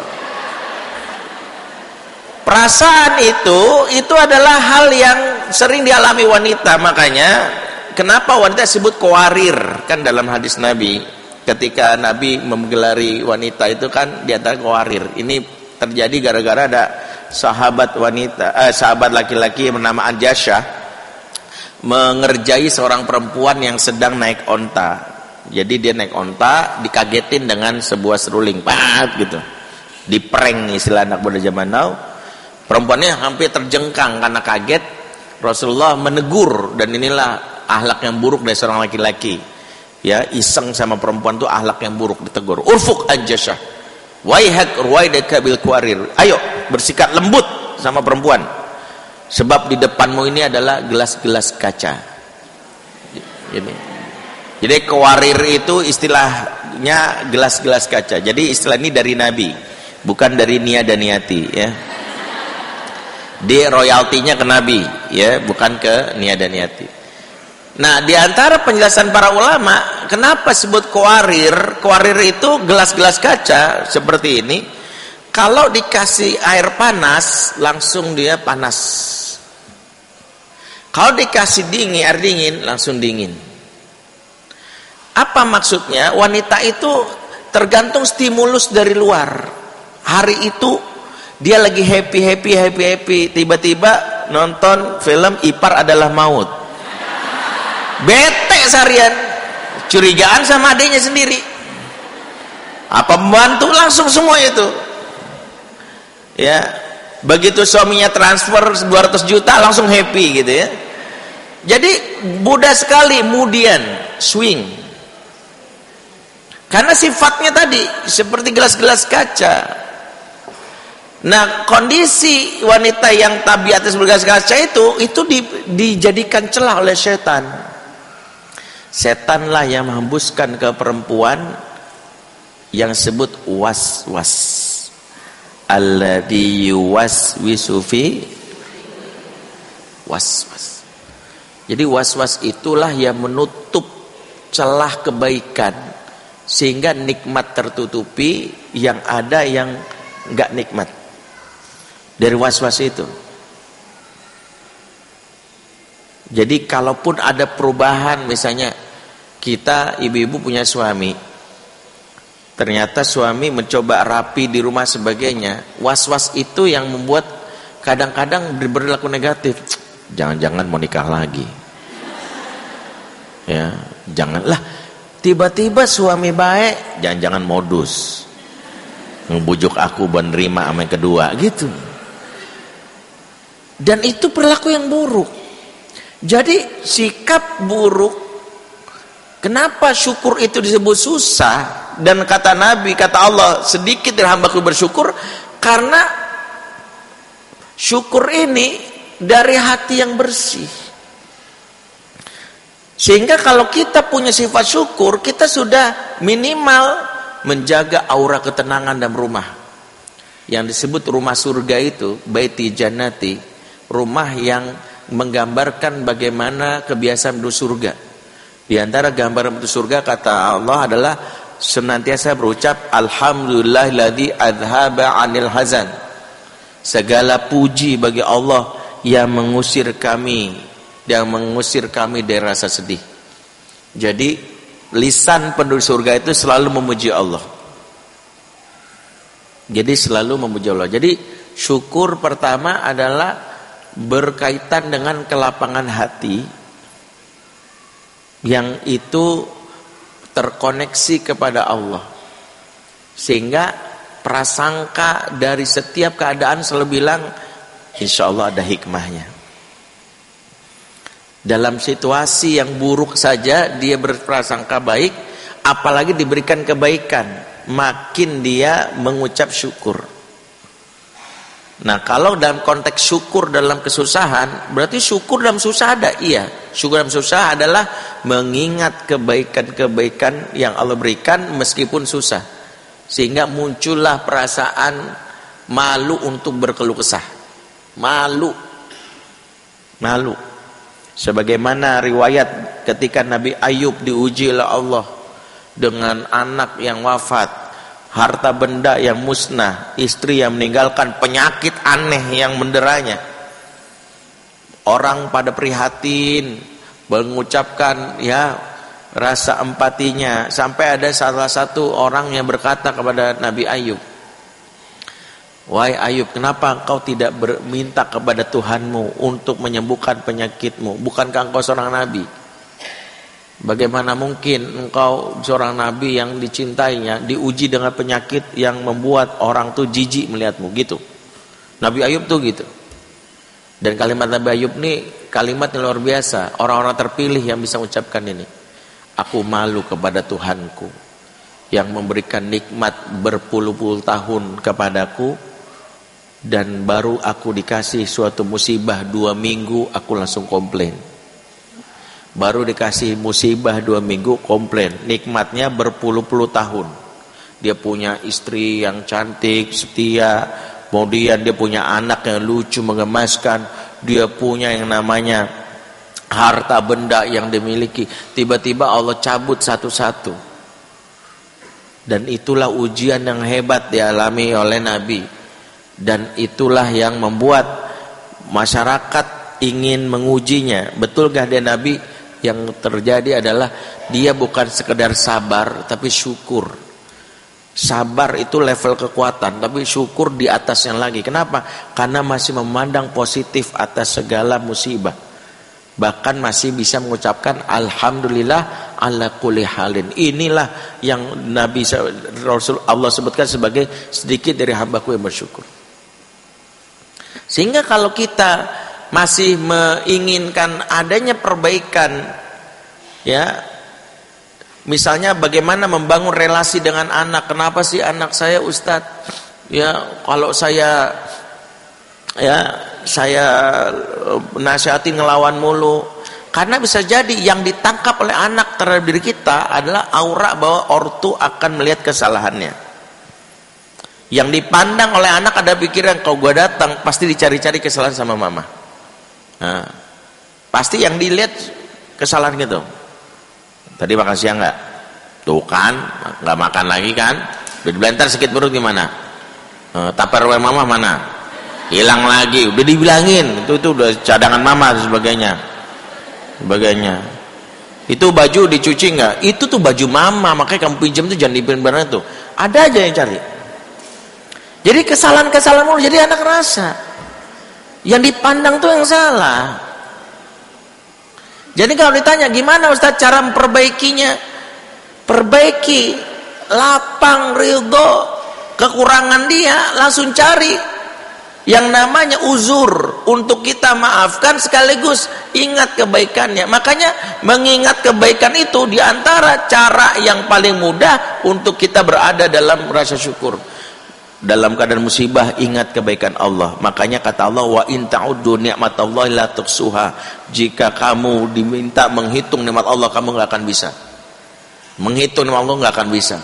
Perasaan itu adalah hal yang sering dialami wanita. Makanya kenapa wanita disebut qawarir, kan dalam hadis Nabi. Ketika Nabi menggelari wanita itu kan di antara qawarir. Ini terjadi gara-gara ada sahabat laki-laki yang bernama Anjasyah mengerjai seorang perempuan yang sedang naik onta. Jadi dia naik onta, dikagetin dengan sebuah seruling, gitu. Diprank istilah anak muda zaman now. Perempuannya hampir terjengkang karena kaget. Rasulullah menegur, dan inilah akhlak yang buruk dari seorang laki-laki. Ya, iseng sama perempuan itu akhlak yang buruk, ditegur. Urfuk Anjasyah, waihak ruwaidaka bil qawarir. Ayo bersikap lembut sama perempuan, sebab di depanmu ini adalah gelas-gelas kaca. Jadi qawarir itu istilahnya gelas-gelas kaca. Jadi istilah ini dari Nabi, bukan dari Nia dan Niati ya. Dia royaltinya ke Nabi ya, bukan ke Nia dan Niati. Nah, di antara penjelasan para ulama, kenapa sebut qawarir? Qawarir itu gelas-gelas kaca seperti ini. Kalau dikasih air panas, langsung dia panas. Kalau dikasih air dingin, langsung dingin. Apa maksudnya? Wanita itu tergantung stimulus dari luar. Hari itu dia lagi happy, tiba-tiba nonton film Ipar Adalah Maut. Bete seharian, curigaan sama adiknya sendiri. Apa membantu langsung semua itu. Ya, begitu suaminya transfer 200 juta langsung happy gitu ya. Jadi mudah sekali kemudian swing. Karena sifatnya tadi seperti gelas-gelas kaca. Nah, kondisi wanita yang tabiatnya seperti gelas kaca itu dijadikan celah oleh setan. Setanlah yang menghembuskan ke perempuan yang disebut was-was. Alladzi yuwaswisu fi was-was. Jadi was-was itulah yang menutup celah kebaikan sehingga nikmat tertutupi, yang ada yang enggak nikmat. Dari was-was itu. Jadi kalaupun ada perubahan, misalnya kita ibu-ibu punya suami, ternyata suami mencoba rapi di rumah sebagainya, was-was itu yang membuat kadang-kadang berlaku negatif. Jangan-jangan mau nikah lagi. Ya, janganlah. Tiba-tiba suami baik, jangan-jangan modus. Ngebujuk aku menerima sama yang kedua gitu. Dan itu perilaku yang buruk. Jadi sikap buruk. Kenapa syukur itu disebut susah? Dan kata Nabi, kata Allah, sedikit dari hambaku bersyukur, karena syukur ini dari hati yang bersih. Sehingga kalau kita punya sifat syukur, kita sudah minimal menjaga aura ketenangan dalam rumah. Yang disebut rumah surga itu, baiti jannati, rumah yang menggambarkan bagaimana kebiasaan menuju surga. Di antara gambaran menuju surga kata Allah adalah senantiasa berucap alhamdulillahilladzi adzhaba 'anil hazan. Segala puji bagi Allah yang mengusir kami dari rasa sedih. Jadi lisan penduduk surga itu selalu memuji Allah. Jadi syukur pertama adalah berkaitan dengan kelapangan hati, yang itu terkoneksi kepada Allah, sehingga prasangka dari setiap keadaan selalu bilang insya Allah ada hikmahnya. Dalam situasi yang buruk saja dia berprasangka baik, apalagi diberikan kebaikan, makin dia mengucap syukur. Nah, kalau dalam konteks syukur dalam kesusahan, berarti syukur dalam susah ada. Iya, syukur dalam susah adalah mengingat kebaikan-kebaikan yang Allah berikan meskipun susah, sehingga muncullah perasaan malu untuk berkeluh kesah. Malu. Sebagaimana riwayat ketika Nabi Ayub diuji oleh Allah dengan anak yang wafat, harta benda yang musnah, istri yang meninggalkan, penyakit aneh yang menderanya. Orang pada prihatin, mengucapkan ya rasa empatinya, sampai ada salah satu orang yang berkata kepada Nabi Ayub, wahai Ayub, kenapa engkau tidak minta kepada Tuhanmu untuk menyembuhkan penyakitmu? Bukankah engkau seorang nabi? Bagaimana mungkin engkau seorang nabi yang dicintainya diuji dengan penyakit yang membuat orang tuh jijik melihatmu gitu. Nabi Ayub tuh gitu. Dan kalimat Nabi Ayub ini kalimat yang luar biasa. Orang-orang terpilih yang bisa mengucapkan ini. Aku malu kepada Tuhanku yang memberikan nikmat berpuluh-puluh tahun kepadaku, dan baru aku dikasih suatu musibah 2 minggu aku langsung komplain. Baru dikasih musibah 2 minggu komplain. Nikmatnya berpuluh-puluh tahun. Dia punya istri yang cantik, setia, kemudian dia punya anak yang lucu, mengemaskan, dia punya yang namanya harta benda yang dimiliki, tiba-tiba Allah cabut satu-satu. Dan itulah ujian yang hebat dialami oleh Nabi. Dan itulah yang membuat masyarakat ingin mengujinya. Betul gak dia Nabi? Yang terjadi adalah dia bukan sekedar sabar, tapi syukur. Sabar itu level kekuatan, tapi syukur di atasnya lagi. Kenapa? Karena masih memandang positif atas segala musibah. Bahkan masih bisa mengucapkan alhamdulillah ala kulli halin. Inilah yang Nabi Rasul Allah sebutkan sebagai sedikit dari hambaku yang bersyukur. Sehingga kalau kita masih menginginkan adanya perbaikan, ya, misalnya bagaimana membangun relasi dengan anak. Kenapa sih anak saya Ustadz, ya kalau saya nasihati ngelawan mulu? Karena bisa jadi yang ditangkap oleh anak terhadap diri kita adalah aura bahwa ortu akan melihat kesalahannya. Yang dipandang oleh anak ada pikiran, kalau gue datang pasti dicari-cari kesalahan sama mama. Nah, pasti yang dilihat kesalahan gitu. Tadi makan siang nggak? Tuh kan, nggak makan lagi kan? Udah dibelantar sedikit perut gimana? Tupperware mama mana? Hilang lagi. Udah dibilangin, itu udah cadangan mama dan sebagainya. Itu baju dicuci nggak? Itu tuh baju mama, makanya kamu pinjam tuh jangan dipinjam tuh. Ada aja yang cari. Jadi kesalahan-kesalahan mulu, jadi anak rasa yang dipandang tuh yang salah. Jadi kalau ditanya gimana Ustaz cara memperbaikinya, perbaiki, lapang, ridho, kekurangan dia, langsung cari yang namanya uzur untuk kita maafkan, sekaligus ingat kebaikannya. Makanya mengingat kebaikan itu diantara cara yang paling mudah untuk kita berada dalam rasa syukur. Dalam keadaan musibah ingat kebaikan Allah. Makanya kata Allah, wa in ta'uddu ni'matallahi la tuhsuha. Jika kamu diminta menghitung nikmat Allah, kamu enggak akan bisa. Menghitung nikmat Allah enggak akan bisa.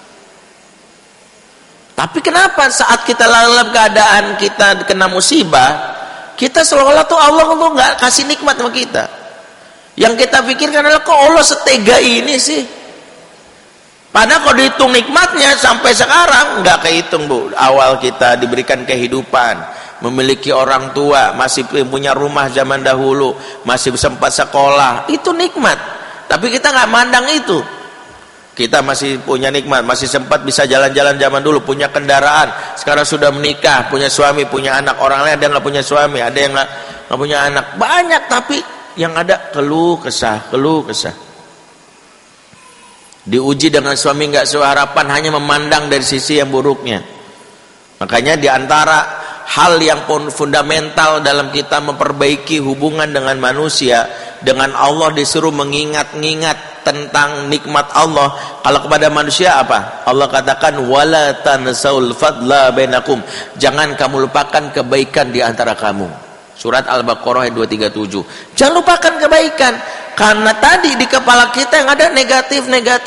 Tapi kenapa saat kita dalam keadaan kita kena musibah, kita seolah-olah tuh Allah tuh enggak kasih nikmat sama kita. Yang kita pikirkan adalah kok Allah setega ini sih. Padahal kalau dihitung nikmatnya sampai sekarang nggak kehitung, Bu. Awal kita diberikan kehidupan, memiliki orang tua, masih punya rumah zaman dahulu, masih sempat sekolah, itu nikmat. Tapi kita nggak mandang itu. Kita masih punya nikmat, masih sempat bisa jalan-jalan zaman dulu, punya kendaraan. Sekarang sudah menikah, punya suami, punya anak. Orang lain ada yang nggak punya suami, ada yang nggak punya anak. Banyak, tapi yang ada keluh kesah. Diuji dengan suami nggak sesuai harapan, hanya memandang dari sisi yang buruknya. Makanya diantara hal yang fundamental dalam kita memperbaiki hubungan dengan manusia, dengan Allah disuruh mengingat-ingat tentang nikmat Allah. Kalau kepada manusia apa? Allah katakan wala tansaul fadla bainakum. Jangan kamu lupakan kebaikan di antara kamu. Surat Al-Baqarah ayat 237. Jangan lupakan kebaikan. Karena tadi di kepala kita yang ada negatif.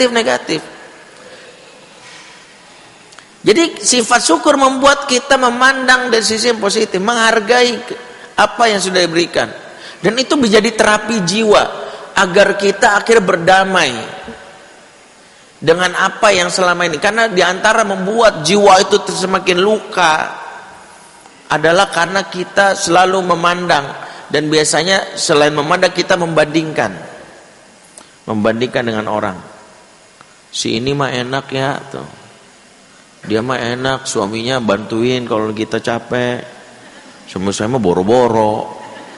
Jadi sifat syukur membuat kita memandang dari sisi yang positif, menghargai apa yang sudah diberikan. Dan itu menjadi terapi jiwa agar kita akhirnya berdamai dengan apa yang selama ini. Karena diantara membuat jiwa itu semakin luka adalah karena kita selalu memandang. Dan biasanya selain memandang, kita membandingkan dengan orang. Si ini mah enak ya tuh. Dia mah enak, suaminya bantuin kalau kita capek. Suami saya mah boro-boro.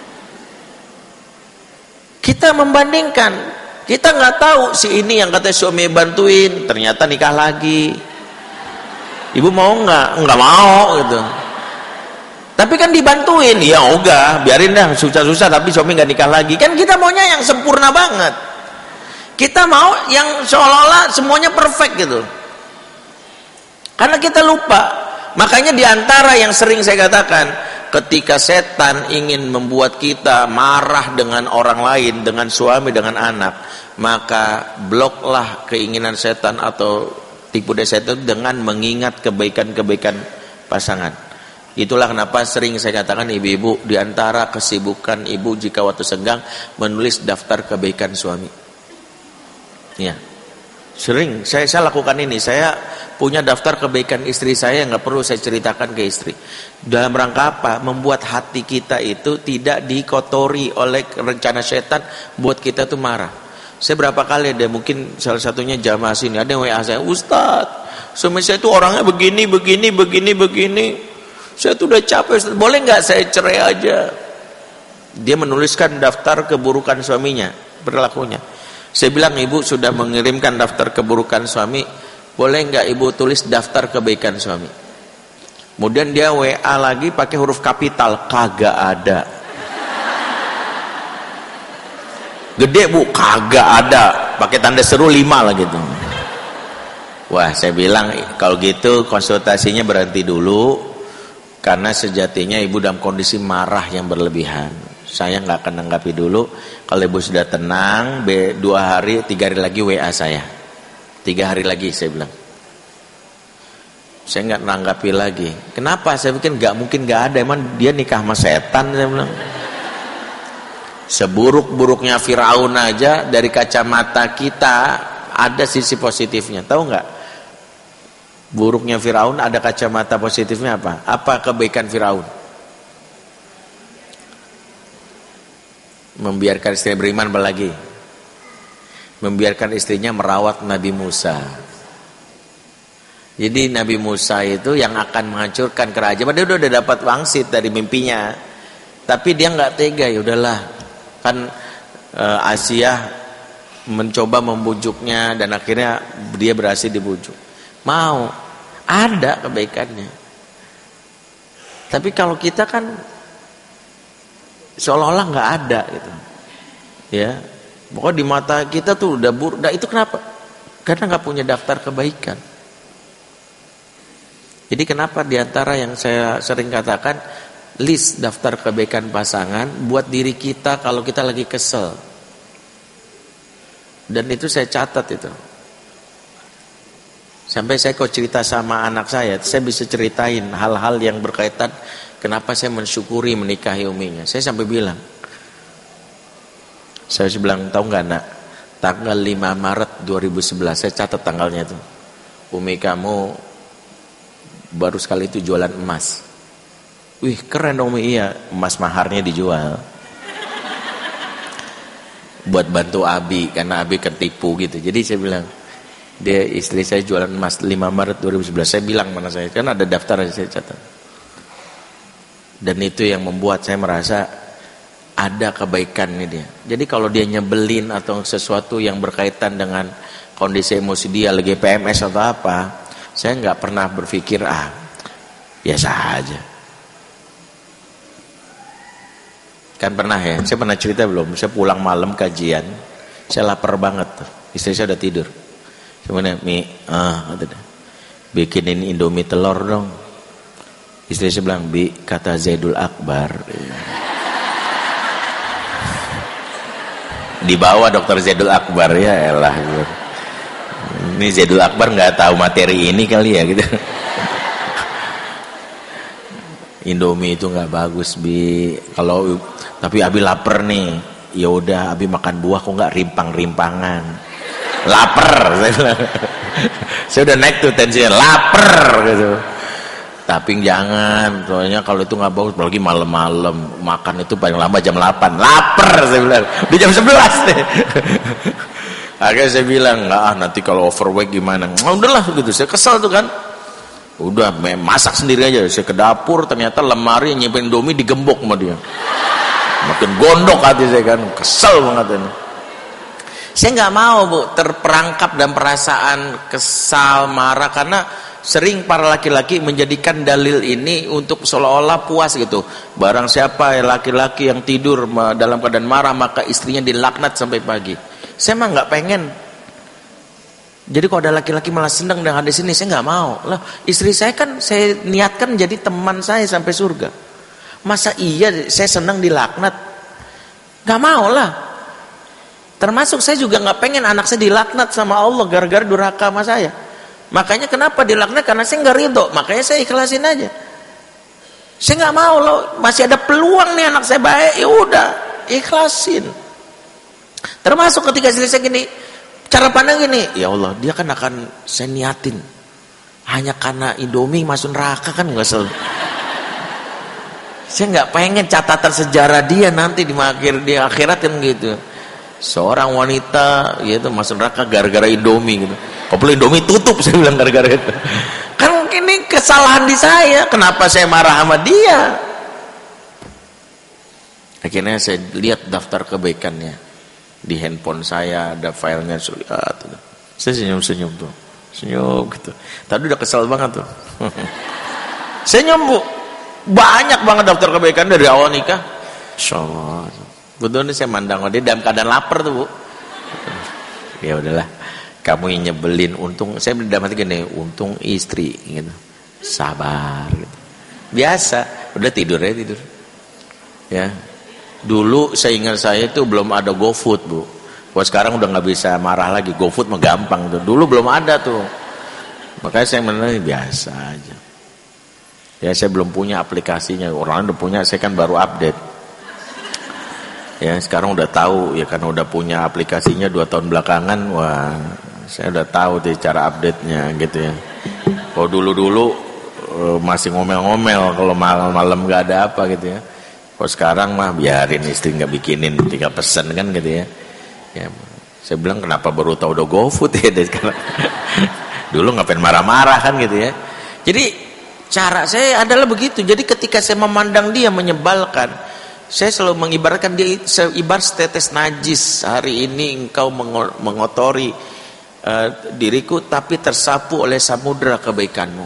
Kita membandingkan. Kita nggak tahu si ini yang katanya suami bantuin ternyata nikah lagi. Ibu mau nggak? Nggak mau gitu. Tapi kan dibantuin, ya enggak, biarin dah susah-susah tapi suami nggak nikah lagi. Kan kita maunya yang sempurna banget. Kita mau yang seolah-olah semuanya perfect gitu. Karena kita lupa. Makanya diantara yang sering saya katakan, ketika setan ingin membuat kita marah dengan orang lain, dengan suami, dengan anak, maka bloklah keinginan setan atau tipu daya setan dengan mengingat kebaikan-kebaikan pasangan. Itulah kenapa sering saya katakan ibu-ibu, di antara kesibukan ibu jika waktu senggang menulis daftar kebaikan suami. Ya. Sering saya lakukan ini. Saya punya daftar kebaikan istri saya yang nggak perlu saya ceritakan ke istri. Dalam rangka apa? Membuat hati kita itu tidak dikotori oleh rencana setan buat kita tuh marah. Saya berapa kali ada, mungkin salah satunya jamaah sini ada yang WA saya, Ustadz, suami saya itu orangnya begini. Saya tuh udah capek, Ustaz. Boleh nggak saya cerai aja? Dia menuliskan daftar keburukan suaminya, perilakunya. Saya bilang, ibu sudah mengirimkan daftar keburukan suami, boleh nggak ibu tulis daftar kebaikan suami? Kemudian dia WA lagi pakai huruf kapital, kagak ada. Gede bu, kagak ada, pakai tanda seru 5 lah gitu. Wah, saya bilang kalau gitu konsultasinya berhenti dulu. Karena sejatinya ibu dalam kondisi marah yang berlebihan. Saya nggak akan nanggapi dulu. Kalau ibu sudah tenang, 2 hari, 3 hari lagi WA saya. 3 hari lagi saya bilang. Saya nggak nanggapi lagi. Kenapa? Saya pikir nggak mungkin nggak ada. Emang dia nikah sama setan, saya bilang. Seburuk-buruknya Firaun aja dari kacamata kita ada sisi positifnya. Tahu nggak? Buruknya Firaun ada kacamata positifnya apa? Apa kebaikan Firaun? Membiarkan istrinya beriman, apalagi membiarkan istrinya merawat Nabi Musa. Jadi Nabi Musa itu yang akan menghancurkan kerajaan. Dia udah dapat wangsit dari mimpinya, tapi dia nggak tega. Ya udahlah, kan Asia mencoba membujuknya dan akhirnya dia berhasil dibujuk. Mau, ada kebaikannya. Tapi kalau kita kan seolah-olah nggak ada gitu. Ya, pokoknya di mata kita tuh udah buruk. Nah, itu kenapa? Karena nggak punya daftar kebaikan. Jadi kenapa diantara yang saya sering katakan, list daftar kebaikan pasangan buat diri kita kalau kita lagi kesel. Dan itu saya catat itu. Sampai saya kok cerita sama anak saya bisa ceritain hal-hal yang berkaitan kenapa saya mensyukuri menikahi uminya. Saya sampai bilang, saya bilang, tahu nggak nak, tanggal 5 Maret 2011, saya catat tanggalnya itu. Umi kamu baru sekali itu jualan emas. Wih keren dong Umi, iya, emas maharnya dijual. Buat bantu Abi, karena Abi ketipu gitu. Jadi saya bilang, dia istri saya jualan emas 5 Maret 2011. Saya bilang mana saya, kan ada daftar saya catat. Dan itu yang membuat saya merasa ada kebaikannya dia. Jadi kalau dia nyebelin atau sesuatu yang berkaitan dengan kondisi emosi dia lagi PMS atau apa, saya nggak pernah berpikir biasa aja. Kan pernah ya, saya pernah cerita belum? Saya pulang malam kajian, saya lapar banget tuh. Istri saya udah tidur. Sebenarnya bikinin Indomie telur dong. Istri saya bilang, Bi, kata Zaidul Akbar. Dibawa dokter Zaidul Akbar, ya elah. Ini Zaidul Akbar nggak tahu materi ini kali ya gitu. Indomie itu nggak bagus, Bi. Kalau tapi Abi lapar nih, ya udah Abi makan buah kok nggak rimpang-rimpangan. Laper, saya udah naik tuh tensinya, laper gitu. Tapi jangan, soalnya kalau itu nggak bagus, apalagi malam-malam makan itu paling lama jam 8, laper saya bilang, di jam 11 deh. Akhirnya saya bilang, nanti kalau overweight gimana? Udahlah gitu, saya kesal tuh kan. Udah masak sendiri aja, saya ke dapur ternyata lemari nyimpen Indomie digembok sama dia. Makin gondok hati saya kan, kesel banget ini. Saya nggak mau Bu terperangkap dalam perasaan kesal, marah, karena sering para laki-laki menjadikan dalil ini untuk seolah-olah puas gitu. Barang siapa laki-laki yang tidur dalam keadaan marah maka istrinya dilaknat sampai pagi. Saya mah nggak pengen. Jadi kalau ada laki-laki malah senang dengan hadis ini, saya nggak mau. Lah, istri saya kan saya niatkan jadi teman saya sampai surga. Masa iya saya senang dilaknat? Nggak mau lah. Termasuk saya juga nggak pengen anak saya dilaknat sama Allah gara-gara durhaka sama saya. Makanya kenapa dilaknat? Karena saya nggak ridho. Makanya saya ikhlasin aja. Saya nggak mau loh, masih ada peluang nih anak saya baik, ya udah ikhlasin. Termasuk ketika selesai gini, cara pandang gini, ya Allah, dia kan akan saya niatin hanya karena Indomie masuk neraka kan nggak selalu. Saya nggak pengen catatan sejarah dia nanti di akhirat kan gitu. Seorang wanita yaitu masuk neraka gara-gara Indomie gitu. Kalau Indomie tutup, saya bilang gara-gara itu. Kan ini kesalahan di saya. Kenapa saya marah sama dia? Akhirnya saya lihat daftar kebaikannya di handphone saya, ada filenya, saya lihat. Saya senyum-senyum tuh, senyum gitu. Tadi udah kesel banget tuh. Senyum bu, banyak banget daftar kebaikan dari awal nikah. Insyaallah. Betul nih saya mandang dia dalam keadaan lapar tuh bu. Ya udahlah, kamu yang nyebelin. Untung saya dalam hati gini, untung istri gitu, sabar gitu. Biasa, udah tidur ya tidur. Ya, dulu saya ingat saya itu belum ada GoFood bu. Wah sekarang udah nggak bisa marah lagi. GoFood mah gampang tuh. Dulu belum ada tuh. Makanya saya menilai biasa aja. Ya saya belum punya aplikasinya. Orang lain udah punya, saya kan baru update. Ya sekarang udah tahu ya karena udah punya aplikasinya 2 tahun belakangan. Wah saya udah tahu deh cara update-nya gitu ya. Kalau dulu-dulu masih ngomel-ngomel kalau malam-malam nggak ada apa gitu ya. Kalau sekarang mah biarin istri nggak bikinin, tinggal pesen kan gitu ya. Ya saya bilang kenapa baru tahu udah GoFood ya deh sekarang. Dulu ngapain marah-marah kan gitu ya. Jadi cara saya adalah begitu. Jadi ketika saya memandang dia menyebalkan, saya selalu mengibaratkan dia seibarat setetes najis. Hari ini engkau mengotori diriku, tapi tersapu oleh samudra kebaikanmu.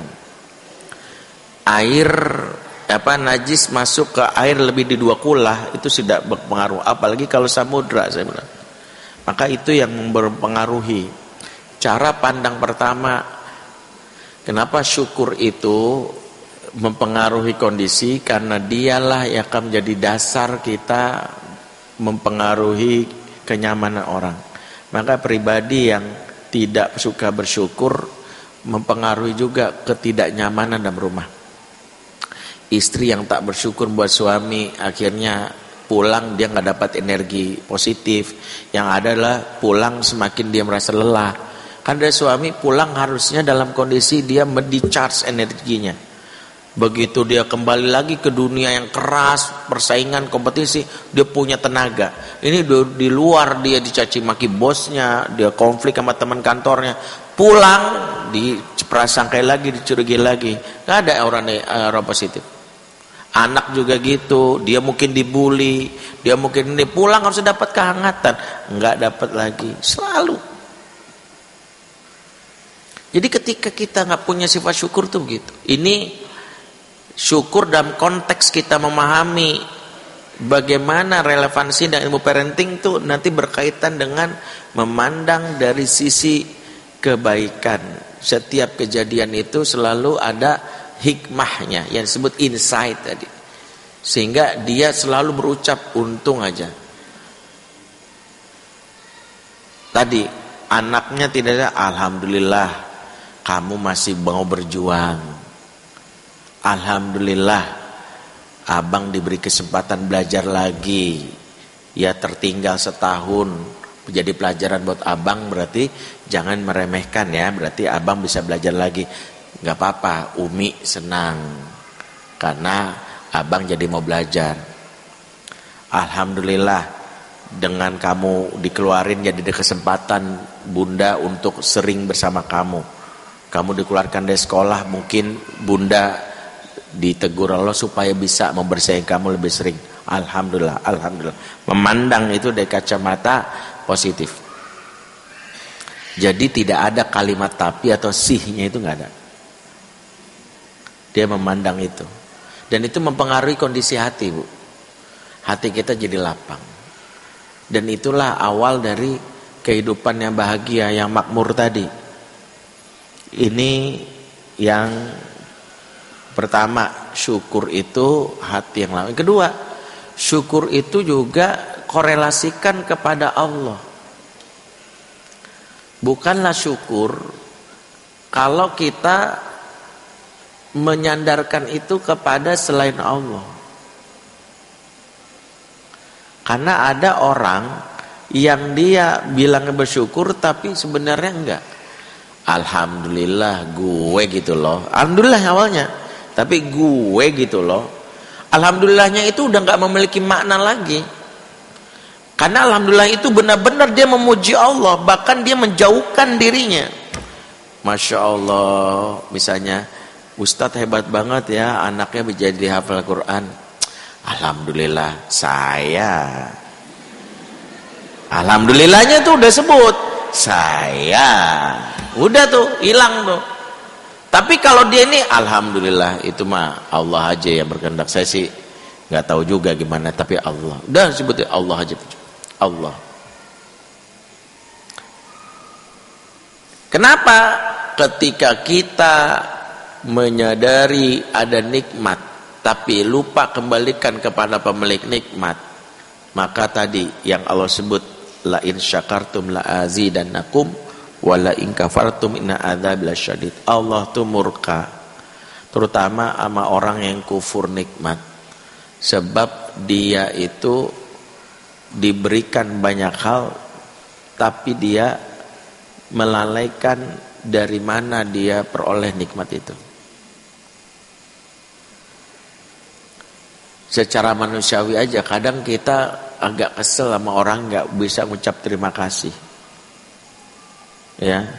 Air najis masuk ke air lebih di 2 kulah itu tidak berpengaruh. Apalagi kalau samudra, saya bilang. Maka itu yang mempengaruhi. Cara pandang pertama, kenapa syukur itu mempengaruhi kondisi, karena dialah yang akan menjadi dasar kita mempengaruhi kenyamanan orang. Maka pribadi yang tidak suka bersyukur mempengaruhi juga ketidaknyamanan dalam rumah. Istri yang tak bersyukur buat suami akhirnya pulang dia nggak dapat energi positif. Yang adalah pulang semakin dia merasa lelah. Kan dari suami pulang harusnya dalam kondisi dia mendicharge energinya. Begitu dia kembali lagi ke dunia yang keras, persaingan, kompetisi, dia punya tenaga. Ini di luar dia dicaci maki bosnya, dia konflik sama teman kantornya. Pulang diprasangkai lagi, dicurigai lagi. Gak ada orang positif. Anak juga gitu, dia mungkin dibully, dia mungkin ini pulang harus dapat kehangatan, nggak dapat lagi, selalu. Jadi ketika kita nggak punya sifat syukur tuh begitu. Ini syukur dalam konteks kita memahami bagaimana relevansi dan ilmu parenting tuh nanti berkaitan dengan memandang dari sisi kebaikan. Setiap kejadian itu selalu ada hikmahnya yang disebut insight tadi. Sehingga dia selalu berucap untung aja. Tadi anaknya tidak ada, alhamdulillah kamu masih mau berjuang. Alhamdulillah abang diberi kesempatan belajar lagi. Ya tertinggal setahun, jadi pelajaran buat abang, berarti jangan meremehkan ya, berarti abang bisa belajar lagi. Gak apa-apa, Umi senang karena abang jadi mau belajar. Alhamdulillah dengan kamu dikeluarin jadi ada kesempatan bunda untuk sering bersama kamu. Kamu dikeluarkan dari sekolah, mungkin bunda ditegur Allah supaya bisa membersaing kamu lebih sering. Alhamdulillah, alhamdulillah. Memandang itu dari kacamata positif. Jadi tidak ada kalimat tapi atau sihnya, itu nggak ada. Dia memandang itu. Dan itu mempengaruhi kondisi hati, Bu. Hati kita jadi lapang. Dan itulah awal dari kehidupan yang bahagia, yang makmur tadi. Ini yang pertama, syukur itu hati yang lapang. Kedua, syukur itu juga korelasikan kepada Allah. Bukanlah syukur kalau kita menyandarkan itu kepada selain Allah. Karena ada orang yang dia bilang bersyukur tapi sebenarnya enggak. Alhamdulillah gue gitu loh. Alhamdulillah awalnya, tapi gue gitu loh. Alhamdulillahnya itu udah enggak memiliki makna lagi. Karena alhamdulillah itu benar-benar dia memuji Allah, bahkan dia menjauhkan dirinya. Masya Allah, misalnya Ustadz hebat banget ya, anaknya menjadi hafal Quran. Alhamdulillah saya. Alhamdulillahnya tuh udah sebut saya. Udah tuh, hilang tuh. Tapi kalau dia ini alhamdulillah, itu mah Allah aja yang berkehendak. Saya sih nggak tahu juga gimana, tapi Allah. Udah sebutnya Allah aja. Allah. Kenapa? Ketika kita menyadari ada nikmat tapi lupa kembalikan kepada pemilik nikmat, maka tadi yang Allah sebut la in syakartum la azidannakum wa la in kafartum inna adzabi lasyadid. Allah tuh murka terutama sama orang yang kufur nikmat, sebab dia itu diberikan banyak hal tapi dia melalaikan dari mana dia peroleh nikmat itu. Secara manusiawi aja kadang kita agak kesel sama orang nggak bisa ngucap terima kasih. Ya.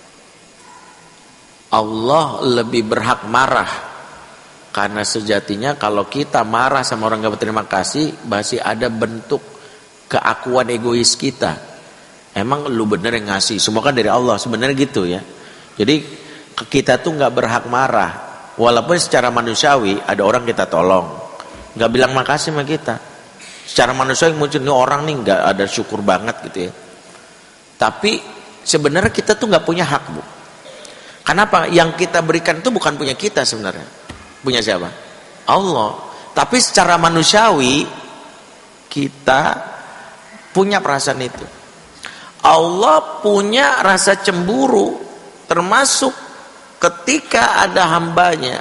Allah lebih berhak marah, karena sejatinya kalau kita marah sama orang nggak berterima kasih, masih ada bentuk keakuan egois kita. Emang lu bener yang ngasih, semua kan dari Allah, sebenarnya gitu ya. Jadi kita tuh nggak berhak marah, walaupun secara manusiawi ada orang kita tolong, nggak bilang makasih sama kita. Secara manusiawi muncul nih orang nih nggak ada syukur banget gitu ya. Tapi sebenarnya kita tuh nggak punya hak, Bu. Kenapa? Yang kita berikan itu bukan punya kita sebenarnya. Punya siapa? Allah. Tapi secara manusiawi kita punya perasaan itu. Allah punya rasa cemburu, termasuk ketika ada hambanya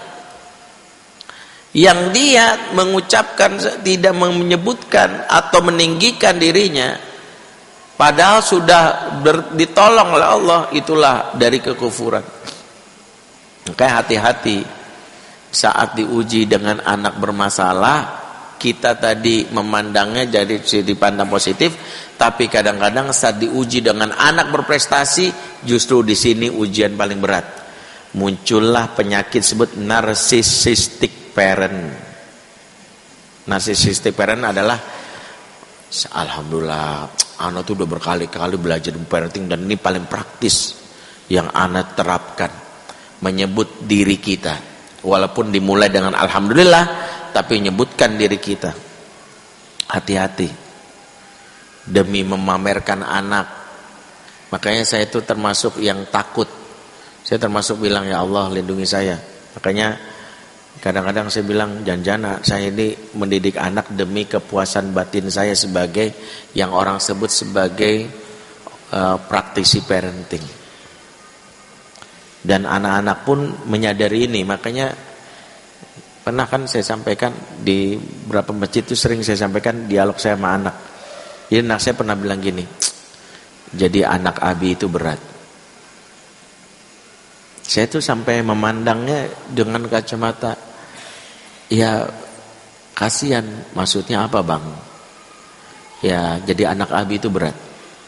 yang dia mengucapkan, tidak menyebutkan atau meninggikan dirinya, padahal sudah ditolong oleh Allah, itulah dari kekufuran. Makanya hati-hati saat diuji dengan anak bermasalah. Kita tadi memandangnya jadi dipandang positif, tapi kadang-kadang saat diuji dengan anak berprestasi, justru di sini ujian paling berat. Muncullah penyakit sebut narcissistic parent. Narcissistic parent adalah alhamdulillah anak tuh udah berkali-kali belajar parenting dan ini paling praktis yang anak terapkan. Menyebut diri kita, walaupun dimulai dengan alhamdulillah, tapi menyebutkan diri kita. Hati-hati demi memamerkan anak. Makanya saya itu termasuk yang takut. Saya termasuk bilang ya Allah lindungi saya. Makanya kadang-kadang saya bilang jangan-jangan saya ini mendidik anak demi kepuasan batin saya sebagai yang orang sebut sebagai praktisi parenting. Dan anak-anak pun menyadari ini. Makanya pernah kan saya sampaikan di beberapa masjid itu, sering saya sampaikan dialog saya sama anak. Jadi anak saya pernah bilang gini, jadi anak Abi itu berat. Saya tuh sampai memandangnya dengan kacamata, ya kasihan, maksudnya apa bang? Ya jadi anak Abi itu berat.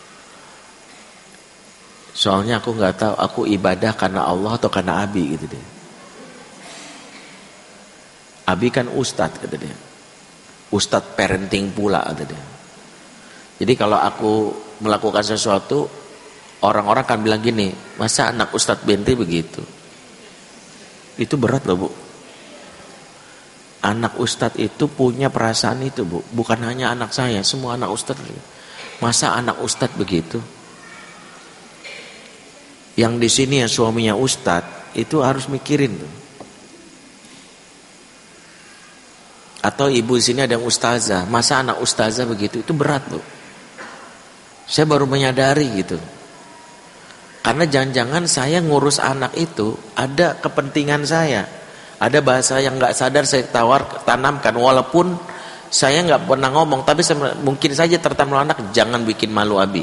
Soalnya aku nggak tahu aku ibadah karena Allah atau karena Abi gitu deh. Abi kan ustadz kata dia, ustadz parenting pula kata dia. Jadi kalau aku melakukan sesuatu, orang-orang kan bilang gini, masa anak ustadz Bente begitu? Itu berat loh Bu. Anak ustadz itu punya perasaan itu Bu, bukan hanya anak saya, semua anak ustadz. Masa anak ustadz begitu? Yang di sini yang suaminya ustadz itu harus mikirin tuh. Atau ibu di sini ada yang ustazah, masa anak ustazah begitu? Itu berat loh. Saya baru menyadari gitu. Karena jangan-jangan saya ngurus anak itu ada kepentingan saya, Ada bahasa yang nggak sadar saya tanamkan, walaupun saya nggak pernah ngomong, tapi mungkin saja tertanam anak, jangan bikin malu Abi.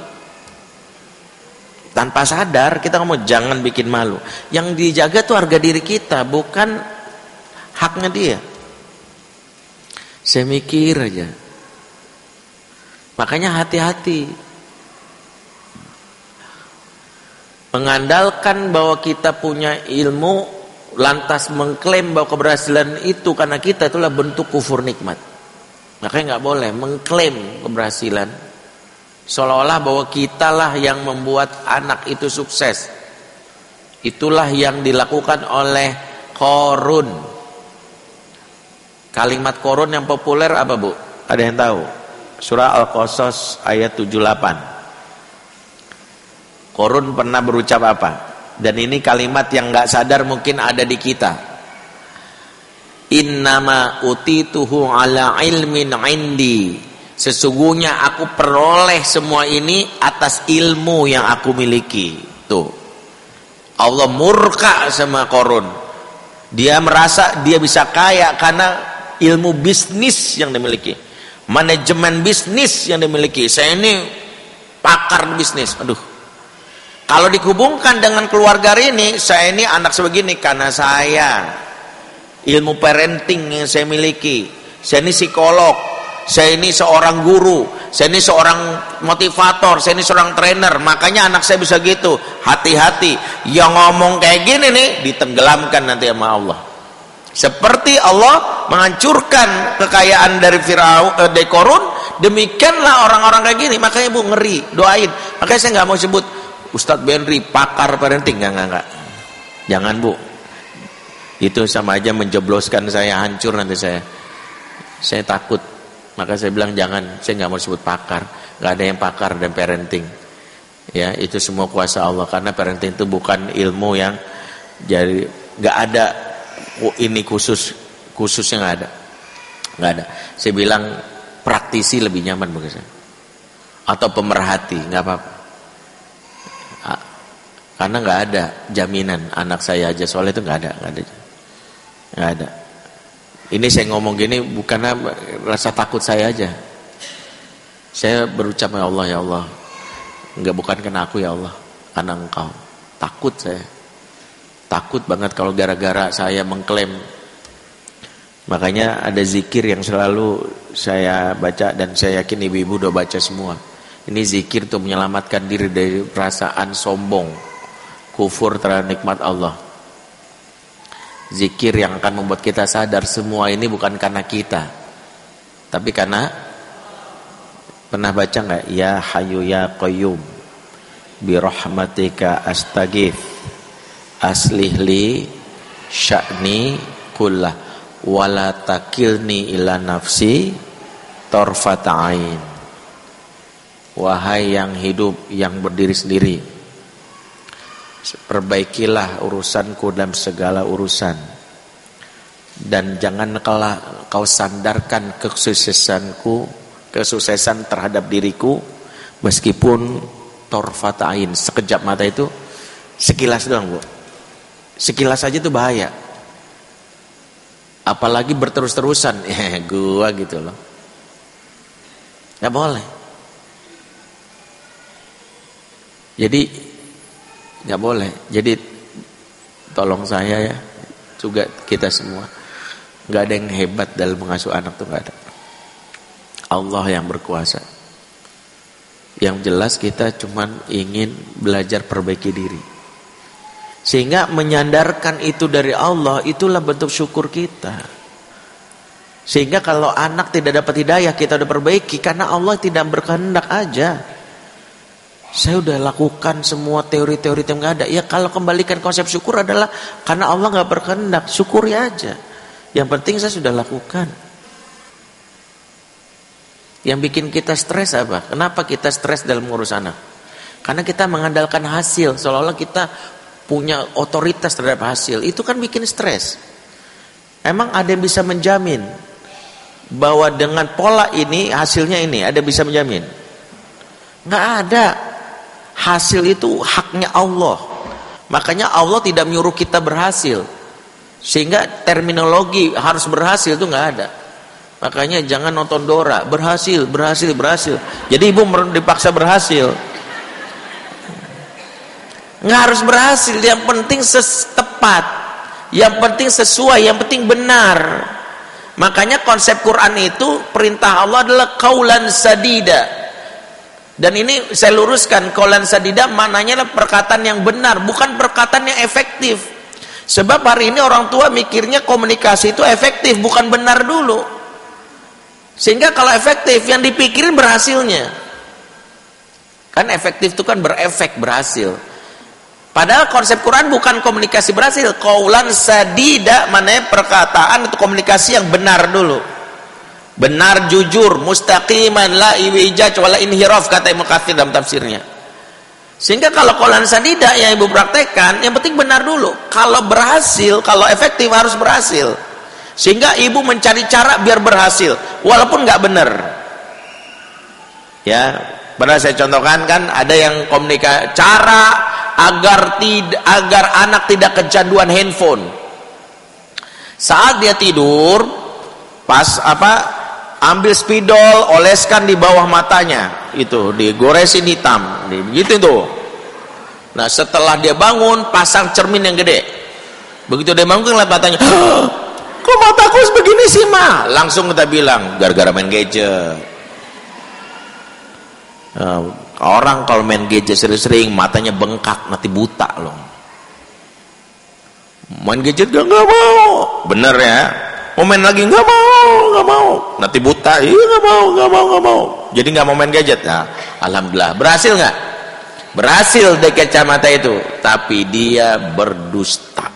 Tanpa sadar kita ngomong jangan bikin malu. Yang dijaga tuh harga diri kita, bukan haknya dia. Saya mikir aja. Makanya hati-hati. Mengandalkan bahwa kita punya ilmu, lantas mengklaim bahwa keberhasilan itu karena kita, itulah bentuk kufur nikmat. Makanya nggak boleh mengklaim keberhasilan seolah-olah bahwa kitalah yang membuat anak itu sukses. Itulah yang dilakukan oleh Qarun. Kalimat Qarun yang populer apa, Bu? Ada yang tahu? Surah Al-Qasas ayat 78. Qarun pernah berucap apa? Dan ini kalimat yang gak sadar mungkin ada di kita. Innama utituhu ala ilmin indi. Sesungguhnya aku peroleh semua ini atas ilmu yang aku miliki. Tuh, Allah murka sama Qarun. Dia merasa dia bisa kaya karena ilmu bisnis yang dimiliki, manajemen bisnis yang dimiliki. Saya ini pakar bisnis. Aduh, kalau dihubungkan dengan keluarga ini, saya ini anak sebegini karena saya ilmu parenting yang saya miliki. Saya ini psikolog, saya ini seorang guru, saya ini seorang motivator, saya ini seorang trainer. Makanya anak saya bisa gitu. Hati-hati, yang ngomong kayak gini nih ditenggelamkan nanti sama Allah. Seperti Allah menghancurkan kekayaan dari dari Qarun, demikianlah orang-orang kayak gini. Makanya Bu ngeri, doain. Makanya saya nggak mau sebut Ustadz Benri pakar parenting, enggak. Jangan Bu. Itu sama aja menjebloskan saya, hancur nanti saya. Saya takut. Maka saya bilang jangan, saya nggak mau sebut pakar. Nggak ada yang pakar dan parenting. Ya, itu semua kuasa Allah. Karena parenting itu bukan ilmu yang jadi, nggak ada ini khususnya nggak ada. Saya bilang praktisi lebih nyaman bagi saya. Atau pemerhati, nggak apa-apa. Karena nggak ada jaminan anak saya aja soal itu nggak ada. Ini saya ngomong gini bukan rasa takut saya aja. Saya berucap ya Allah, nggak bukan karena aku ya Allah, karena Engkau. Takut saya, takut banget kalau gara-gara saya mengklaim. Makanya ada zikir yang selalu saya baca dan saya yakin ibu-ibu udah baca semua. Ini zikir untuk menyelamatkan diri dari perasaan sombong, kufur terhadap nikmat Allah. Zikir yang akan membuat kita sadar semua ini bukan karena kita, tapi karena, pernah baca nggak? Ya Hayyu ya Qayyum birahmatika astaghith aslih li sya'ni kullah wala takilni ila nafsi tarfat ain. Wahai yang hidup, yang berdiri sendiri, perbaikilah urusanku dalam segala urusan, dan jangan kau sandarkan kesuksesan terhadap diriku meskipun torfat ain, sekejap mata itu, sekilas doang Bu, sekilas aja itu bahaya, apalagi berterus-terusan. Gua gitu loh, nggak boleh. Jadi nggak boleh. Jadi tolong saya ya, juga kita semua, nggak ada yang hebat dalam mengasuh anak tuh, nggak ada. Allah yang berkuasa. Yang jelas kita cuman ingin belajar perbaiki diri, sehingga menyandarkan itu dari Allah, itulah bentuk syukur kita. Sehingga kalau anak tidak dapat hidayah, kita udah perbaiki karena Allah tidak berkehendak aja. Saya udah lakukan semua teori-teori yang nggak ada. Ya kalau kembalikan konsep syukur adalah karena Allah nggak berkehendak, syukuri aja. Yang penting saya sudah lakukan. Yang bikin kita stres apa? Kenapa kita stres dalam ngurus anak? Karena kita mengandalkan hasil, seolah-olah kita punya otoritas terhadap hasil. Itu kan bikin stres. Emang ada yang bisa menjamin bahwa dengan pola ini hasilnya ini? Ada yang bisa menjamin? Nggak ada. Hasil itu haknya Allah. Makanya Allah tidak menyuruh kita berhasil. Sehingga terminologi harus berhasil itu nggak ada. Makanya jangan nonton Dora, berhasil. Jadi ibu dipaksa berhasil. Nggak harus berhasil, yang penting tepat, yang penting sesuai, yang penting benar. Makanya konsep Quran itu perintah Allah adalah qaulan sadida. Dan ini saya luruskan, qaulan sadida maknanya adalah perkataan yang benar, bukan perkataan yang efektif. Sebab hari ini orang tua mikirnya komunikasi itu efektif, bukan benar dulu. Sehingga kalau efektif, yang dipikirin berhasilnya. Kan efektif itu kan berefek, berhasil. Padahal konsep Quran bukan komunikasi berhasil. Qaulan sadida maknanya perkataan itu komunikasi yang benar dulu. Benar, jujur, mustaqiman, la iwijaj wala inhiraf, kata Ibnu Katsir dalam tafsirnya. Sehingga kalau qaulan sadida yang ibu praktekkan, yang penting benar dulu. Kalau berhasil, kalau efektif harus berhasil. Sehingga ibu mencari cara biar berhasil walaupun nggak benar. Ya, pernah saya contohkan kan ada yang komunikasi cara agar anak tidak kecanduan handphone. Saat dia tidur, pas ambil spidol, oleskan di bawah matanya, itu digoresin hitam, begitu itu. Nah setelah dia bangun, pasang cermin yang gede. Begitu dia bangun ngeliat matanya, kok mataku begini sih ma? Langsung kita bilang gara-gara main gadget. Orang kalau main gadget sering-sering matanya bengkak, nanti buta loh. Main gadget gak mau, bener ya. Mau main lagi nggak mau, nanti buta, iya nggak mau. Jadi nggak mau main gadget. Nah, alhamdulillah berhasil nggak? Berhasil dari kacamata itu, tapi dia berdusta.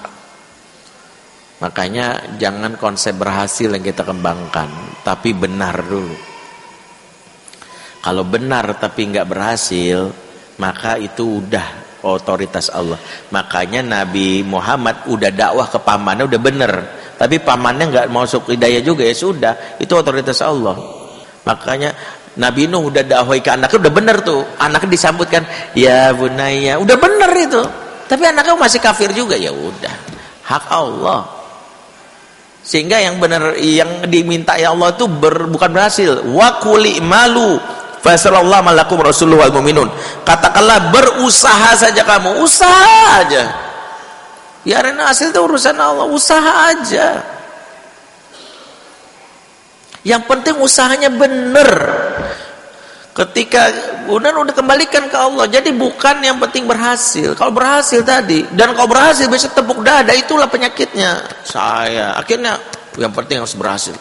Makanya jangan konsep berhasil yang kita kembangkan, tapi benar dulu. Kalau benar tapi nggak berhasil, maka itu udah otoritas Allah. Makanya Nabi Muhammad udah dakwah ke pamannya udah bener. Tapi pamannya nggak masuk hidayah juga, ya sudah, itu otoritas Allah. Makanya Nabi Nuh udah dakwah ke anaknya udah bener tuh, anaknya disambutkan ya bunaya, udah bener itu. Tapi anaknya masih kafir juga, ya udah, hak Allah. Sehingga yang benar, yang diminta ya Allah itu bukan berhasil. Wa quli malu fasallallahu malakum rasulullah wal mu'minun. Katakanlah berusaha saja kamu, usaha aja. Biarin hasil itu urusan Allah, usaha aja. Yang penting usahanya benar. Ketika benar udah kembalikan ke Allah. Jadi bukan yang penting berhasil. Kalau berhasil tadi, dan kalau berhasil besok tepuk dada, itulah penyakitnya. Saya akhirnya yang penting harus berhasil.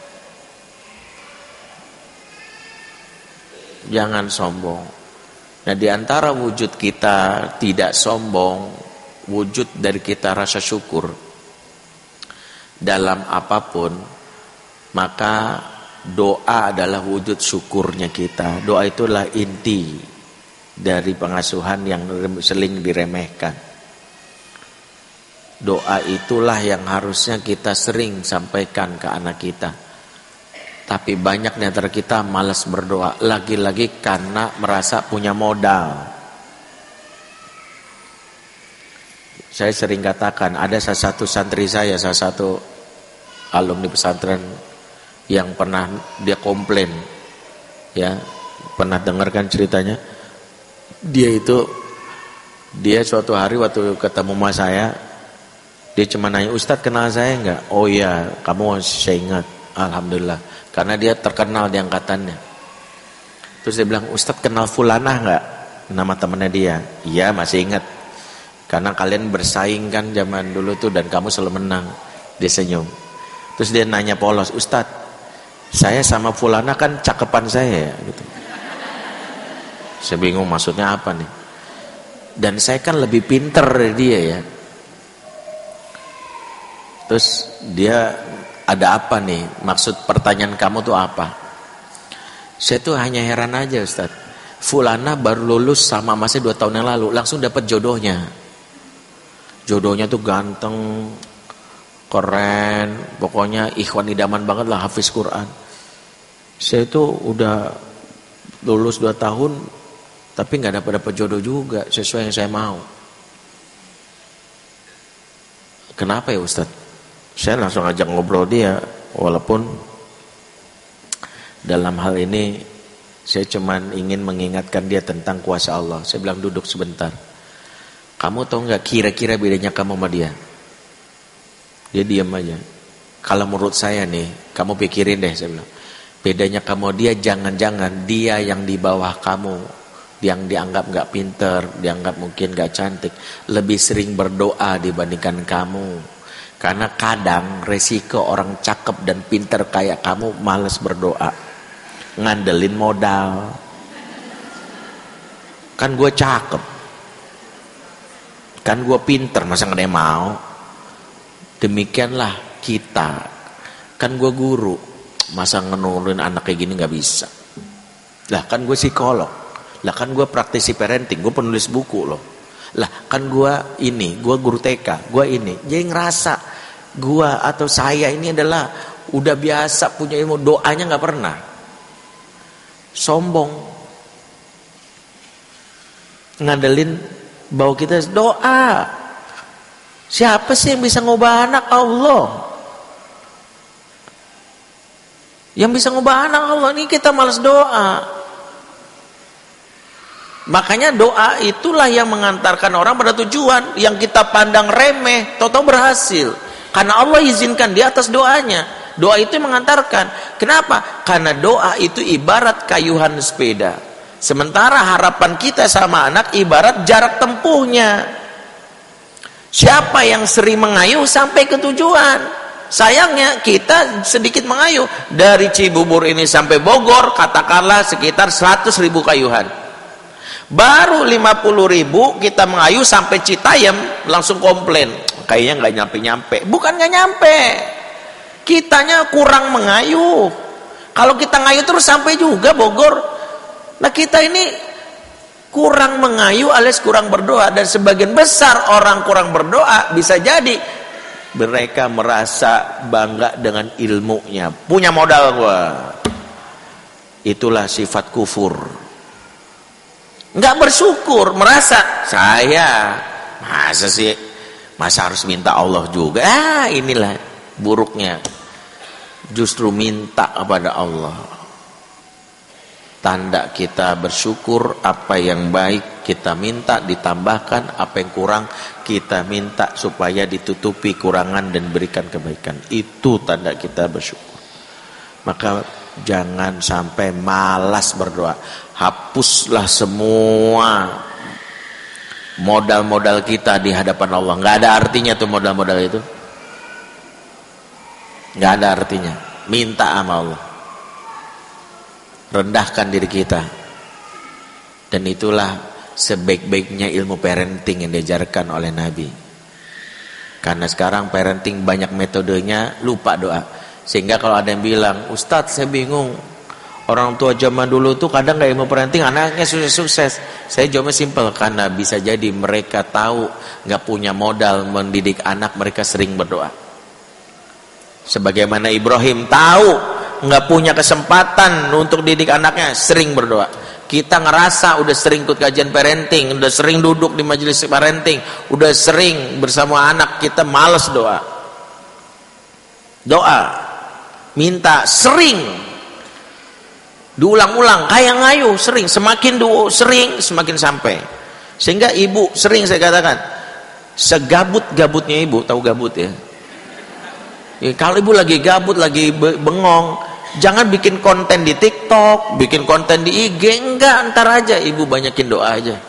Jangan sombong. Nah, di antara wujud kita tidak sombong, wujud dari kita rasa syukur dalam apapun, maka doa adalah wujud syukurnya kita. Doa itulah inti dari pengasuhan yang sering diremehkan. Doa itulah yang harusnya kita sering sampaikan ke anak kita. Tapi banyak di antara kita malas berdoa, lagi-lagi karena merasa punya modal. Saya sering katakan, ada salah satu santri saya, salah satu alumni pesantren yang pernah dia komplain, ya, pernah dengarkan ceritanya. Dia suatu hari waktu ketemu sama saya, dia cuma nanya, Ustadz kenal saya enggak? Oh iya, kamu saya ingat, alhamdulillah, karena dia terkenal di angkatannya. Terus dia bilang, Ustadz kenal Fulanah enggak? Nama temannya dia. Iya, masih ingat. Karena kalian bersaing kan zaman dulu tuh dan kamu selalu menang. Dia senyum. Terus dia nanya polos, Ustadz, saya sama Fulana kan cakepan saya ya, gitu. Saya bingung maksudnya apa nih. Dan saya kan lebih pinter dari dia ya. Terus dia, ada apa nih? Maksud pertanyaan kamu tuh apa? Saya tuh hanya heran aja Ustadz. Fulana baru lulus sama masih 2 tahun yang lalu, langsung dapat jodohnya. Jodohnya tuh ganteng, keren, pokoknya ikhwan idaman banget lah, hafiz Quran. Saya tuh udah lulus 2 tahun, tapi nggak dapat jodoh juga sesuai yang saya mau. Kenapa ya Ustadz? Saya langsung ajak ngobrol dia, walaupun dalam hal ini saya cuman ingin mengingatkan dia tentang kuasa Allah. Saya bilang duduk sebentar. Kamu tahu nggak kira-kira bedanya kamu sama dia? Dia diam aja. Kalau menurut saya nih, kamu pikirin deh, saya bilang. Bedanya kamu dia, jangan-jangan dia yang di bawah kamu, yang dianggap nggak pinter, dianggap mungkin nggak cantik, lebih sering berdoa dibandingkan kamu. Karena kadang resiko orang cakep dan pinter kayak kamu males berdoa, ngandelin modal. Kan gue cakep, kan gue pinter, masa nggak ada yang mau? Demikianlah kita, kan gue guru, masa ngenurunin anak kayak gini nggak bisa. Lah kan gue psikolog, lah kan gue praktisi parenting, gue penulis buku loh. Lah kan gue ini, gue guru TK, gue ini. Jadi ngerasa gue atau saya ini adalah udah biasa punya ilmu, doanya nggak pernah. Sombong, ngandelin bahwa kita doa. Siapa sih yang bisa ngubah anak? Allah. Yang bisa ngubah anak Allah. Ini kita malas doa. Makanya doa itulah yang mengantarkan orang pada tujuan. Yang kita pandang remeh, tahu-tahu berhasil. Karena Allah izinkan di atas doanya. Doa itu yang mengantarkan. Kenapa? Karena doa itu ibarat kayuhan sepeda. Sementara harapan kita sama anak ibarat jarak tempuhnya. Siapa yang sering mengayuh sampai ke tujuan? Sayangnya kita sedikit mengayuh. Dari Cibubur ini sampai Bogor, katakanlah sekitar 100.000 kayuhan. Baru 50.000 kita mengayuh sampai Citayam, langsung komplain. Kayaknya nggak nyampe-nyampe. Bukan nggak nyampe, kitanya kurang mengayuh. Kalau kita ngayuh terus sampai juga Bogor. Nah kita ini kurang mengayuh alias kurang berdoa. Dan sebagian besar orang kurang berdoa, bisa jadi mereka merasa bangga dengan ilmunya, punya modal gua. Itulah sifat kufur. Nggak bersyukur, merasa saya masa harus minta Allah juga. Inilah buruknya. Justru minta kepada Allah. Tanda kita bersyukur, apa yang baik kita minta ditambahkan, apa yang kurang kita minta supaya ditutupi kurangan dan berikan kebaikan. Itu tanda kita bersyukur. Maka jangan sampai malas berdoa. Hapuslah semua modal-modal kita di hadapan Allah. Nggak ada artinya tuh modal-modal itu. Nggak ada artinya. Minta sama Allah. Rendahkan diri kita. Dan itulah sebaik-baiknya ilmu parenting yang diajarkan oleh Nabi. Karena sekarang parenting banyak metodenya, lupa doa. Sehingga kalau ada yang bilang, Ustadz saya bingung, orang tua zaman dulu tuh kadang gak ilmu parenting, anaknya sukses-sukses. Saya jawabnya simpel, karena bisa jadi mereka tahu gak punya modal mendidik anak, mereka sering berdoa. Sebagaimana Ibrahim tahu gak punya kesempatan untuk didik anaknya, sering berdoa. Kita ngerasa udah sering ikut kajian parenting, udah sering duduk di majelis parenting, udah sering bersama anak, kita males doa. Doa minta sering diulang-ulang kayak ngayuh, sering, semakin sering semakin sampai. Sehingga ibu sering saya katakan, segabut-gabutnya ibu, tahu gabut ya? Kalau ibu lagi gabut, lagi bengong, jangan bikin konten di TikTok, bikin konten di IG, enggak, ntar aja ibu banyakin doa aja.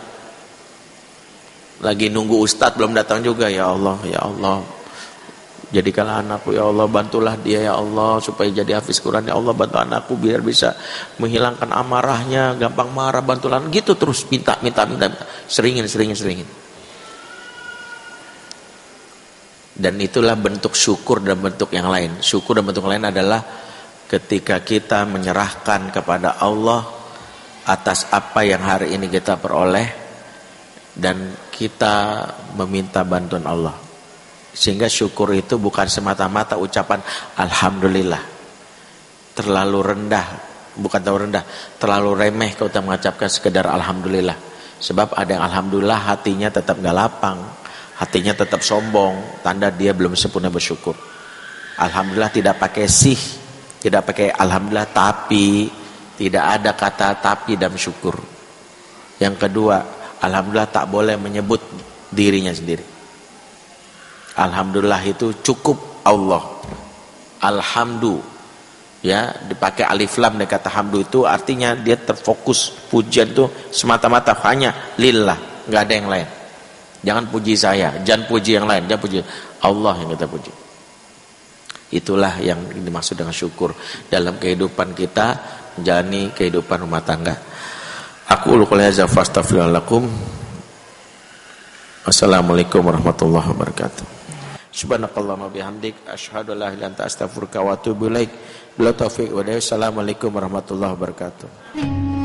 Lagi nunggu ustadz belum datang juga, ya Allah, ya Allah, jadikanlah anakku, ya Allah, bantulah dia, ya Allah, supaya jadi hafiz Quran, ya Allah, bantu anakku biar bisa menghilangkan amarahnya, gampang marah, bantulah, gitu terus, minta, seringin. Dan itulah bentuk syukur dan bentuk yang lain. Syukur dan bentuk lain adalah ketika kita menyerahkan kepada Allah atas apa yang hari ini kita peroleh, dan kita meminta bantuan Allah. Sehingga syukur itu bukan semata-mata ucapan Alhamdulillah. Terlalu rendah, bukan terlalu rendah, terlalu remeh kalau kita mengucapkan sekedar Alhamdulillah. Sebab ada yang Alhamdulillah hatinya tetap gak lapang, hatinya tetap sombong, tanda dia belum sempurna bersyukur. Alhamdulillah tidak pakai sih, tidak pakai alhamdulillah tapi, tidak ada kata tapi dalam syukur. Yang kedua, alhamdulillah tak boleh menyebut dirinya sendiri. Alhamdulillah itu cukup Allah. Alhamdu, ya, dipakai alif lam dari kata hamdu itu artinya dia terfokus, pujian itu semata-mata hanya lillah, nggak ada yang lain. Jangan puji saya, jangan puji yang lain, jangan puji Allah yang kita puji. Itulah yang dimaksud dengan syukur dalam kehidupan kita menjalani kehidupan rumah tangga. Aku qouli hadza fastaghfirullakum. Assalamualaikum warahmatullahi wabarakatuh. Subhanakallahumma bihamdik asyhadu an la ilaha illa anta astaghfiruka wa atubu ilaik. Bila taufik wa hidayah. Assalamualaikum warahmatullahi wabarakatuh.